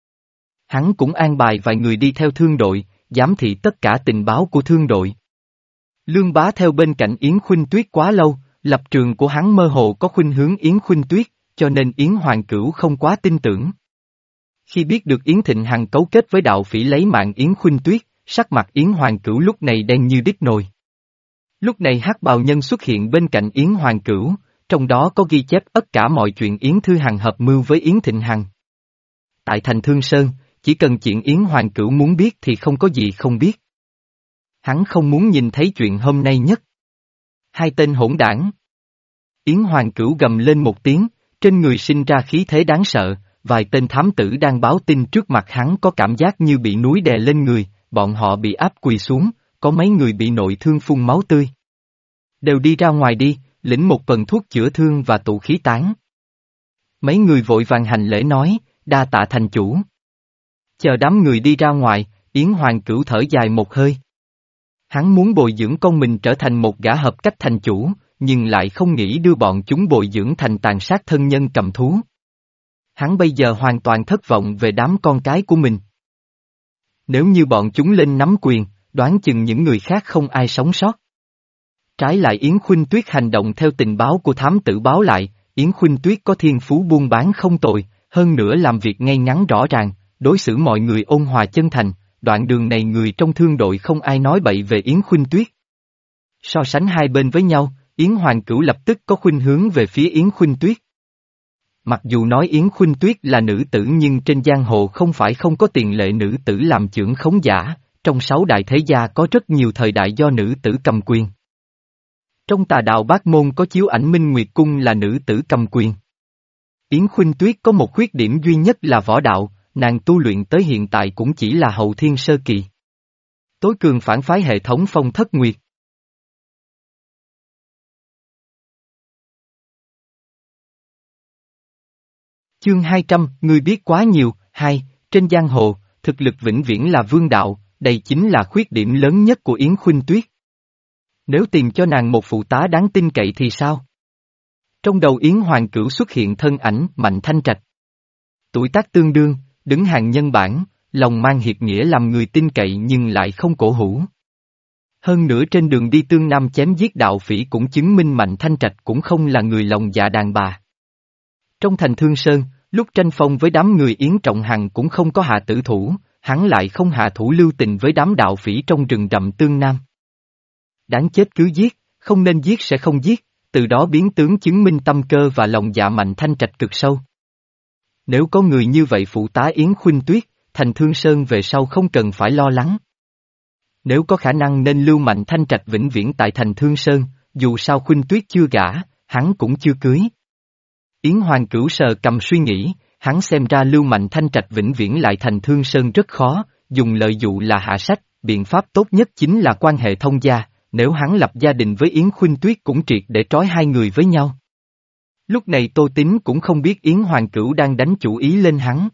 Hắn cũng an bài vài người đi theo thương đội, giám thị tất cả tình báo của thương đội. Lương Bá theo bên cạnh Yến Khuynh Tuyết quá lâu, lập trường của hắn mơ hồ có khuynh hướng Yến Khuynh Tuyết, cho nên Yến Hoàng Cửu không quá tin tưởng. Khi biết được Yến Thịnh Hằng cấu kết với đạo phỉ lấy mạng Yến Khuynh Tuyết, sắc mặt Yến Hoàng Cửu lúc này đen như đít nồi. Lúc này hắc bào nhân xuất hiện bên cạnh Yến Hoàng Cửu, trong đó có ghi chép tất cả mọi chuyện Yến Thư Hằng hợp mưu với Yến Thịnh Hằng. Tại thành Thương Sơn, chỉ cần chuyện Yến Hoàng Cửu muốn biết thì không có gì không biết. Hắn không muốn nhìn thấy chuyện hôm nay nhất. Hai tên hỗn đảng. Yến Hoàng Cửu gầm lên một tiếng, trên người sinh ra khí thế đáng sợ, vài tên thám tử đang báo tin trước mặt hắn có cảm giác như bị núi đè lên người, bọn họ bị áp quỳ xuống, có mấy người bị nội thương phun máu tươi. Đều đi ra ngoài đi, lĩnh một phần thuốc chữa thương và tụ khí tán. Mấy người vội vàng hành lễ nói, đa tạ thành chủ. Chờ đám người đi ra ngoài, Yến Hoàng Cửu thở dài một hơi. Hắn muốn bồi dưỡng con mình trở thành một gã hợp cách thành chủ, nhưng lại không nghĩ đưa bọn chúng bồi dưỡng thành tàn sát thân nhân cầm thú. Hắn bây giờ hoàn toàn thất vọng về đám con cái của mình. Nếu như bọn chúng lên nắm quyền, đoán chừng những người khác không ai sống sót. Trái lại Yến Khuynh Tuyết hành động theo tình báo của thám tử báo lại, Yến Khuynh Tuyết có thiên phú buôn bán không tồi, hơn nữa làm việc ngay ngắn rõ ràng, đối xử mọi người ôn hòa chân thành, đoạn đường này người trong thương đội không ai nói bậy về Yến Khuynh Tuyết. So sánh hai bên với nhau, Yến Hoàng Cửu lập tức có khuynh hướng về phía Yến Khuynh Tuyết. Mặc dù nói Yến Khuynh Tuyết là nữ tử nhưng trên giang hồ không phải không có tiền lệ nữ tử làm chưởng khống giả, trong sáu đại thế gia có rất nhiều thời đại do nữ tử cầm quyền. Trong tà đạo Bát Môn có chiếu ảnh Minh Nguyệt Cung là nữ tử cầm quyền. Yến Khuynh Tuyết có một khuyết điểm duy nhất là võ đạo, nàng tu luyện tới hiện tại cũng chỉ là hậu thiên sơ kỳ. Tối cường phản phái hệ thống Phong Thất Nguyệt. Chương hai trăm, ngươi biết quá nhiều, hai, trên giang hồ, thực lực vĩnh viễn là vương đạo, đây chính là khuyết điểm lớn nhất của Yến Khuynh Tuyết. Nếu tìm cho nàng một phụ tá đáng tin cậy thì sao? Trong đầu Yến Hoàng Cửu xuất hiện thân ảnh Mạnh Thanh Trạch. Tuổi tác tương đương, đứng hàng nhân bản, lòng mang hiệp nghĩa làm người tin cậy nhưng lại không cổ hủ. Hơn nữa trên đường đi tương nam chém giết đạo phỉ cũng chứng minh Mạnh Thanh Trạch cũng không là người lòng dạ đàn bà. Trong thành Thương Sơn, lúc tranh phong với đám người Yến Trọng Hằng cũng không có hạ tử thủ, hắn lại không hạ thủ lưu tình với đám đạo phỉ trong rừng rậm tương nam. Đáng chết cứ giết, không nên giết sẽ không giết, từ đó biến tướng chứng minh tâm cơ và lòng dạ Mạnh Thanh Trạch cực sâu. Nếu có người như vậy phụ tá Yến Khuynh Tuyết, thành Thương Sơn về sau không cần phải lo lắng. Nếu có khả năng nên lưu Mạnh Thanh Trạch vĩnh viễn tại thành Thương Sơn, dù sao Khuynh Tuyết chưa gả, hắn cũng chưa cưới. Yến Hoàng Cửu sờ cầm suy nghĩ, hắn xem ra lưu Mạnh Thanh Trạch vĩnh viễn lại thành Thương Sơn rất khó, dùng lợi dụ là hạ sách, biện pháp tốt nhất chính là quan hệ thông gia, nếu hắn lập gia đình với Yến Khuynh Tuyết cũng triệt để trói hai người với nhau. Lúc này Tô Tín cũng không biết Yến Hoàng Cửu đang đánh chủ ý lên hắn.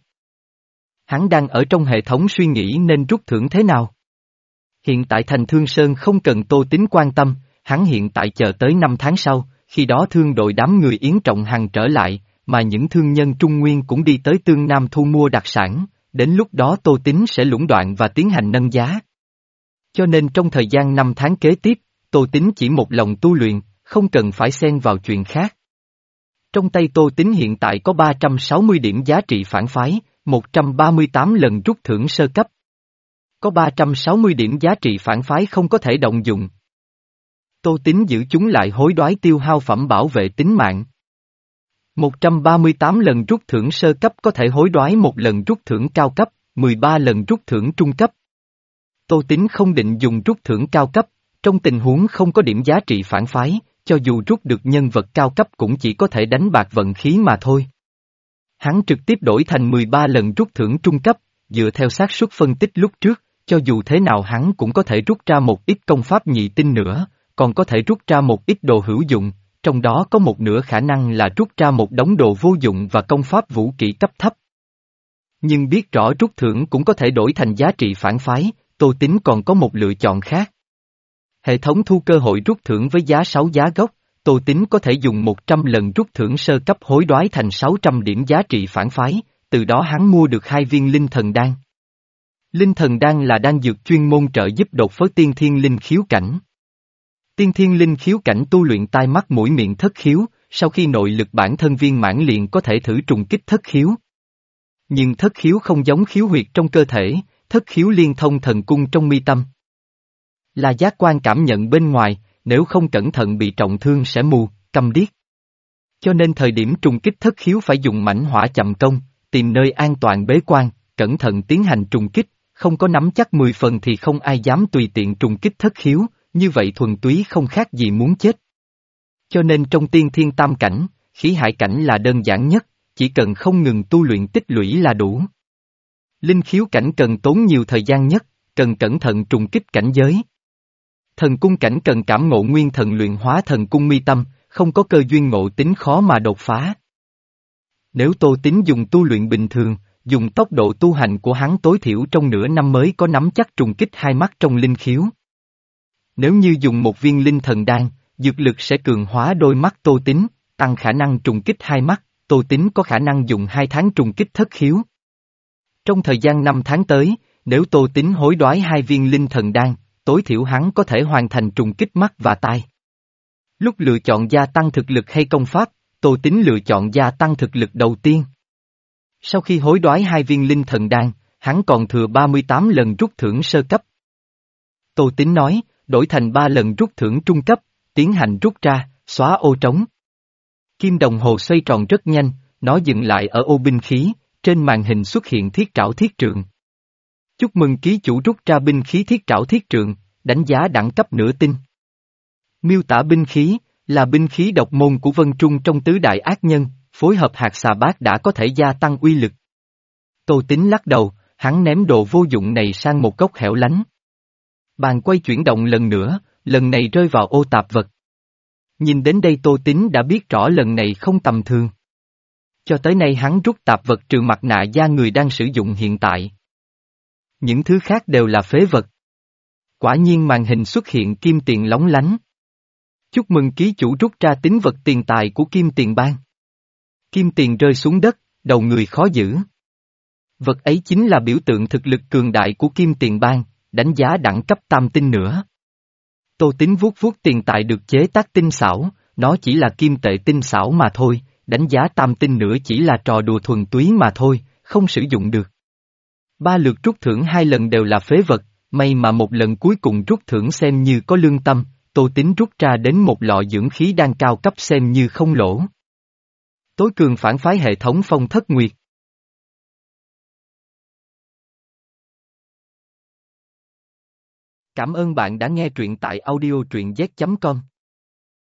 Hắn đang ở trong hệ thống suy nghĩ nên rút thưởng thế nào. Hiện tại thành Thương Sơn không cần Tô Tín quan tâm, hắn hiện tại chờ tới năm tháng sau, khi đó thương đội đám người Yến Trọng Hằng trở lại, mà những thương nhân Trung Nguyên cũng đi tới Tương Nam thu mua đặc sản, đến lúc đó Tô Tín sẽ lũng đoạn và tiến hành nâng giá. Cho nên trong thời gian năm tháng kế tiếp, Tô Tín chỉ một lòng tu luyện, không cần phải xen vào chuyện khác. Trong tay Tô Tín hiện tại có ba trăm sáu mươi điểm giá trị phản phái, một trăm ba mươi tám lần rút thưởng sơ cấp. Có ba trăm sáu mươi điểm giá trị phản phái không có thể động dụng. Tô Tín giữ chúng lại hối đoái tiêu hao phẩm bảo vệ tính mạng. một trăm ba mươi tám lần rút thưởng sơ cấp có thể hối đoái một lần rút thưởng cao cấp, mười ba lần rút thưởng trung cấp. Tô Tín không định dùng rút thưởng cao cấp, trong tình huống không có điểm giá trị phản phái, cho dù rút được nhân vật cao cấp cũng chỉ có thể đánh bạc vận khí mà thôi. Hắn trực tiếp đổi thành mười ba lần rút thưởng trung cấp, dựa theo xác suất phân tích lúc trước, cho dù thế nào hắn cũng có thể rút ra một ít công pháp nhị tinh nữa, còn có thể rút ra một ít đồ hữu dụng, trong đó có một nửa khả năng là rút ra một đống đồ vô dụng và công pháp vũ kỹ cấp thấp. Nhưng biết rõ rút thưởng cũng có thể đổi thành giá trị phản phái, Tô Tín còn có một lựa chọn khác. Hệ thống thu cơ hội rút thưởng với giá sáu giá gốc, Tô Tín có thể dùng một trăm lần rút thưởng sơ cấp hối đoái thành sáu trăm điểm giá trị phản phái, từ đó hắn mua được hai viên linh thần đan. Linh thần đan là đan dược chuyên môn trợ giúp đột phá tiên thiên linh khiếu cảnh. Tiên thiên linh khiếu cảnh tu luyện tai mắt mũi miệng thất khiếu, sau khi nội lực bản thân viên mãn liền có thể thử trùng kích thất khiếu. Nhưng thất khiếu không giống khiếu huyệt trong cơ thể, thất khiếu liên thông thần cung trong mi tâm. Là giác quan cảm nhận bên ngoài, nếu không cẩn thận bị trọng thương sẽ mù, câm điếc. Cho nên thời điểm trùng kích thất khiếu phải dùng mãnh hỏa chậm công, tìm nơi an toàn bế quan, cẩn thận tiến hành trùng kích, không có nắm chắc mười phần thì không ai dám tùy tiện trùng kích thất khiếu, như vậy thuần túy không khác gì muốn chết. Cho nên trong tiên thiên tam cảnh, khí hải cảnh là đơn giản nhất, chỉ cần không ngừng tu luyện tích lũy là đủ. Linh khiếu cảnh cần tốn nhiều thời gian nhất, cần cẩn thận trùng kích cảnh giới. Thần cung cảnh cần cảm ngộ nguyên thần luyện hóa thần cung mi tâm, không có cơ duyên ngộ tính khó mà đột phá. Nếu Tô Tín dùng tu luyện bình thường, dùng tốc độ tu hành của hắn tối thiểu trong nửa năm mới có nắm chắc trùng kích hai mắt trong linh khiếu. Nếu như dùng một viên linh thần đan, dược lực sẽ cường hóa đôi mắt Tô Tín, tăng khả năng trùng kích hai mắt, Tô Tín có khả năng dùng hai tháng trùng kích thất khiếu. Trong thời gian năm tháng tới, nếu Tô Tín hối đoái hai viên linh thần đan, tối thiểu hắn có thể hoàn thành trùng kích mắt và tai. Lúc lựa chọn gia tăng thực lực hay công pháp, Tô Tín lựa chọn gia tăng thực lực đầu tiên. Sau khi hối đoái hai viên linh thần đan, hắn còn thừa ba mươi tám lần rút thưởng sơ cấp. Tô Tín nói, đổi thành ba lần rút thưởng trung cấp, tiến hành rút ra, xóa ô trống. Kim đồng hồ xoay tròn rất nhanh, nó dừng lại ở ô binh khí, trên màn hình xuất hiện thiết trảo thiết trượng. Chúc mừng ký chủ rút ra binh khí thiết trảo thiết trượng, đánh giá đẳng cấp nửa tinh. Miêu tả binh khí, là binh khí độc môn của Vân Trung trong tứ đại ác nhân, phối hợp hạt xà bát đã có thể gia tăng uy lực. Tô Tín lắc đầu, hắn ném đồ vô dụng này sang một góc hẻo lánh. Bàn quay chuyển động lần nữa, lần này rơi vào ô tạp vật. Nhìn đến đây Tô Tín đã biết rõ lần này không tầm thường. Cho tới nay hắn rút tạp vật trừ mặt nạ da người đang sử dụng hiện tại. Những thứ khác đều là phế vật. Quả nhiên màn hình xuất hiện kim tiền lóng lánh. Chúc mừng ký chủ rút ra tín vật tiền tài của kim tiền bang. Kim tiền rơi xuống đất, đầu người khó giữ. Vật ấy chính là biểu tượng thực lực cường đại của kim tiền bang, đánh giá đẳng cấp tam tinh nữa. Tô Tín vuốt vuốt tiền tài được chế tác tinh xảo, nó chỉ là kim tệ tinh xảo mà thôi, đánh giá tam tinh nữa chỉ là trò đùa thuần túy mà thôi, không sử dụng được. Ba lượt rút thưởng hai lần đều là phế vật, may mà một lần cuối cùng rút thưởng xem như có lương tâm, Tô Tín rút ra đến một lọ dưỡng khí đan cao cấp xem như không lỗ. Tối cường phản phái hệ thống Phong Thất Nguyệt. Cảm ơn bạn đã nghe truyện tại audio truyện z chấm com.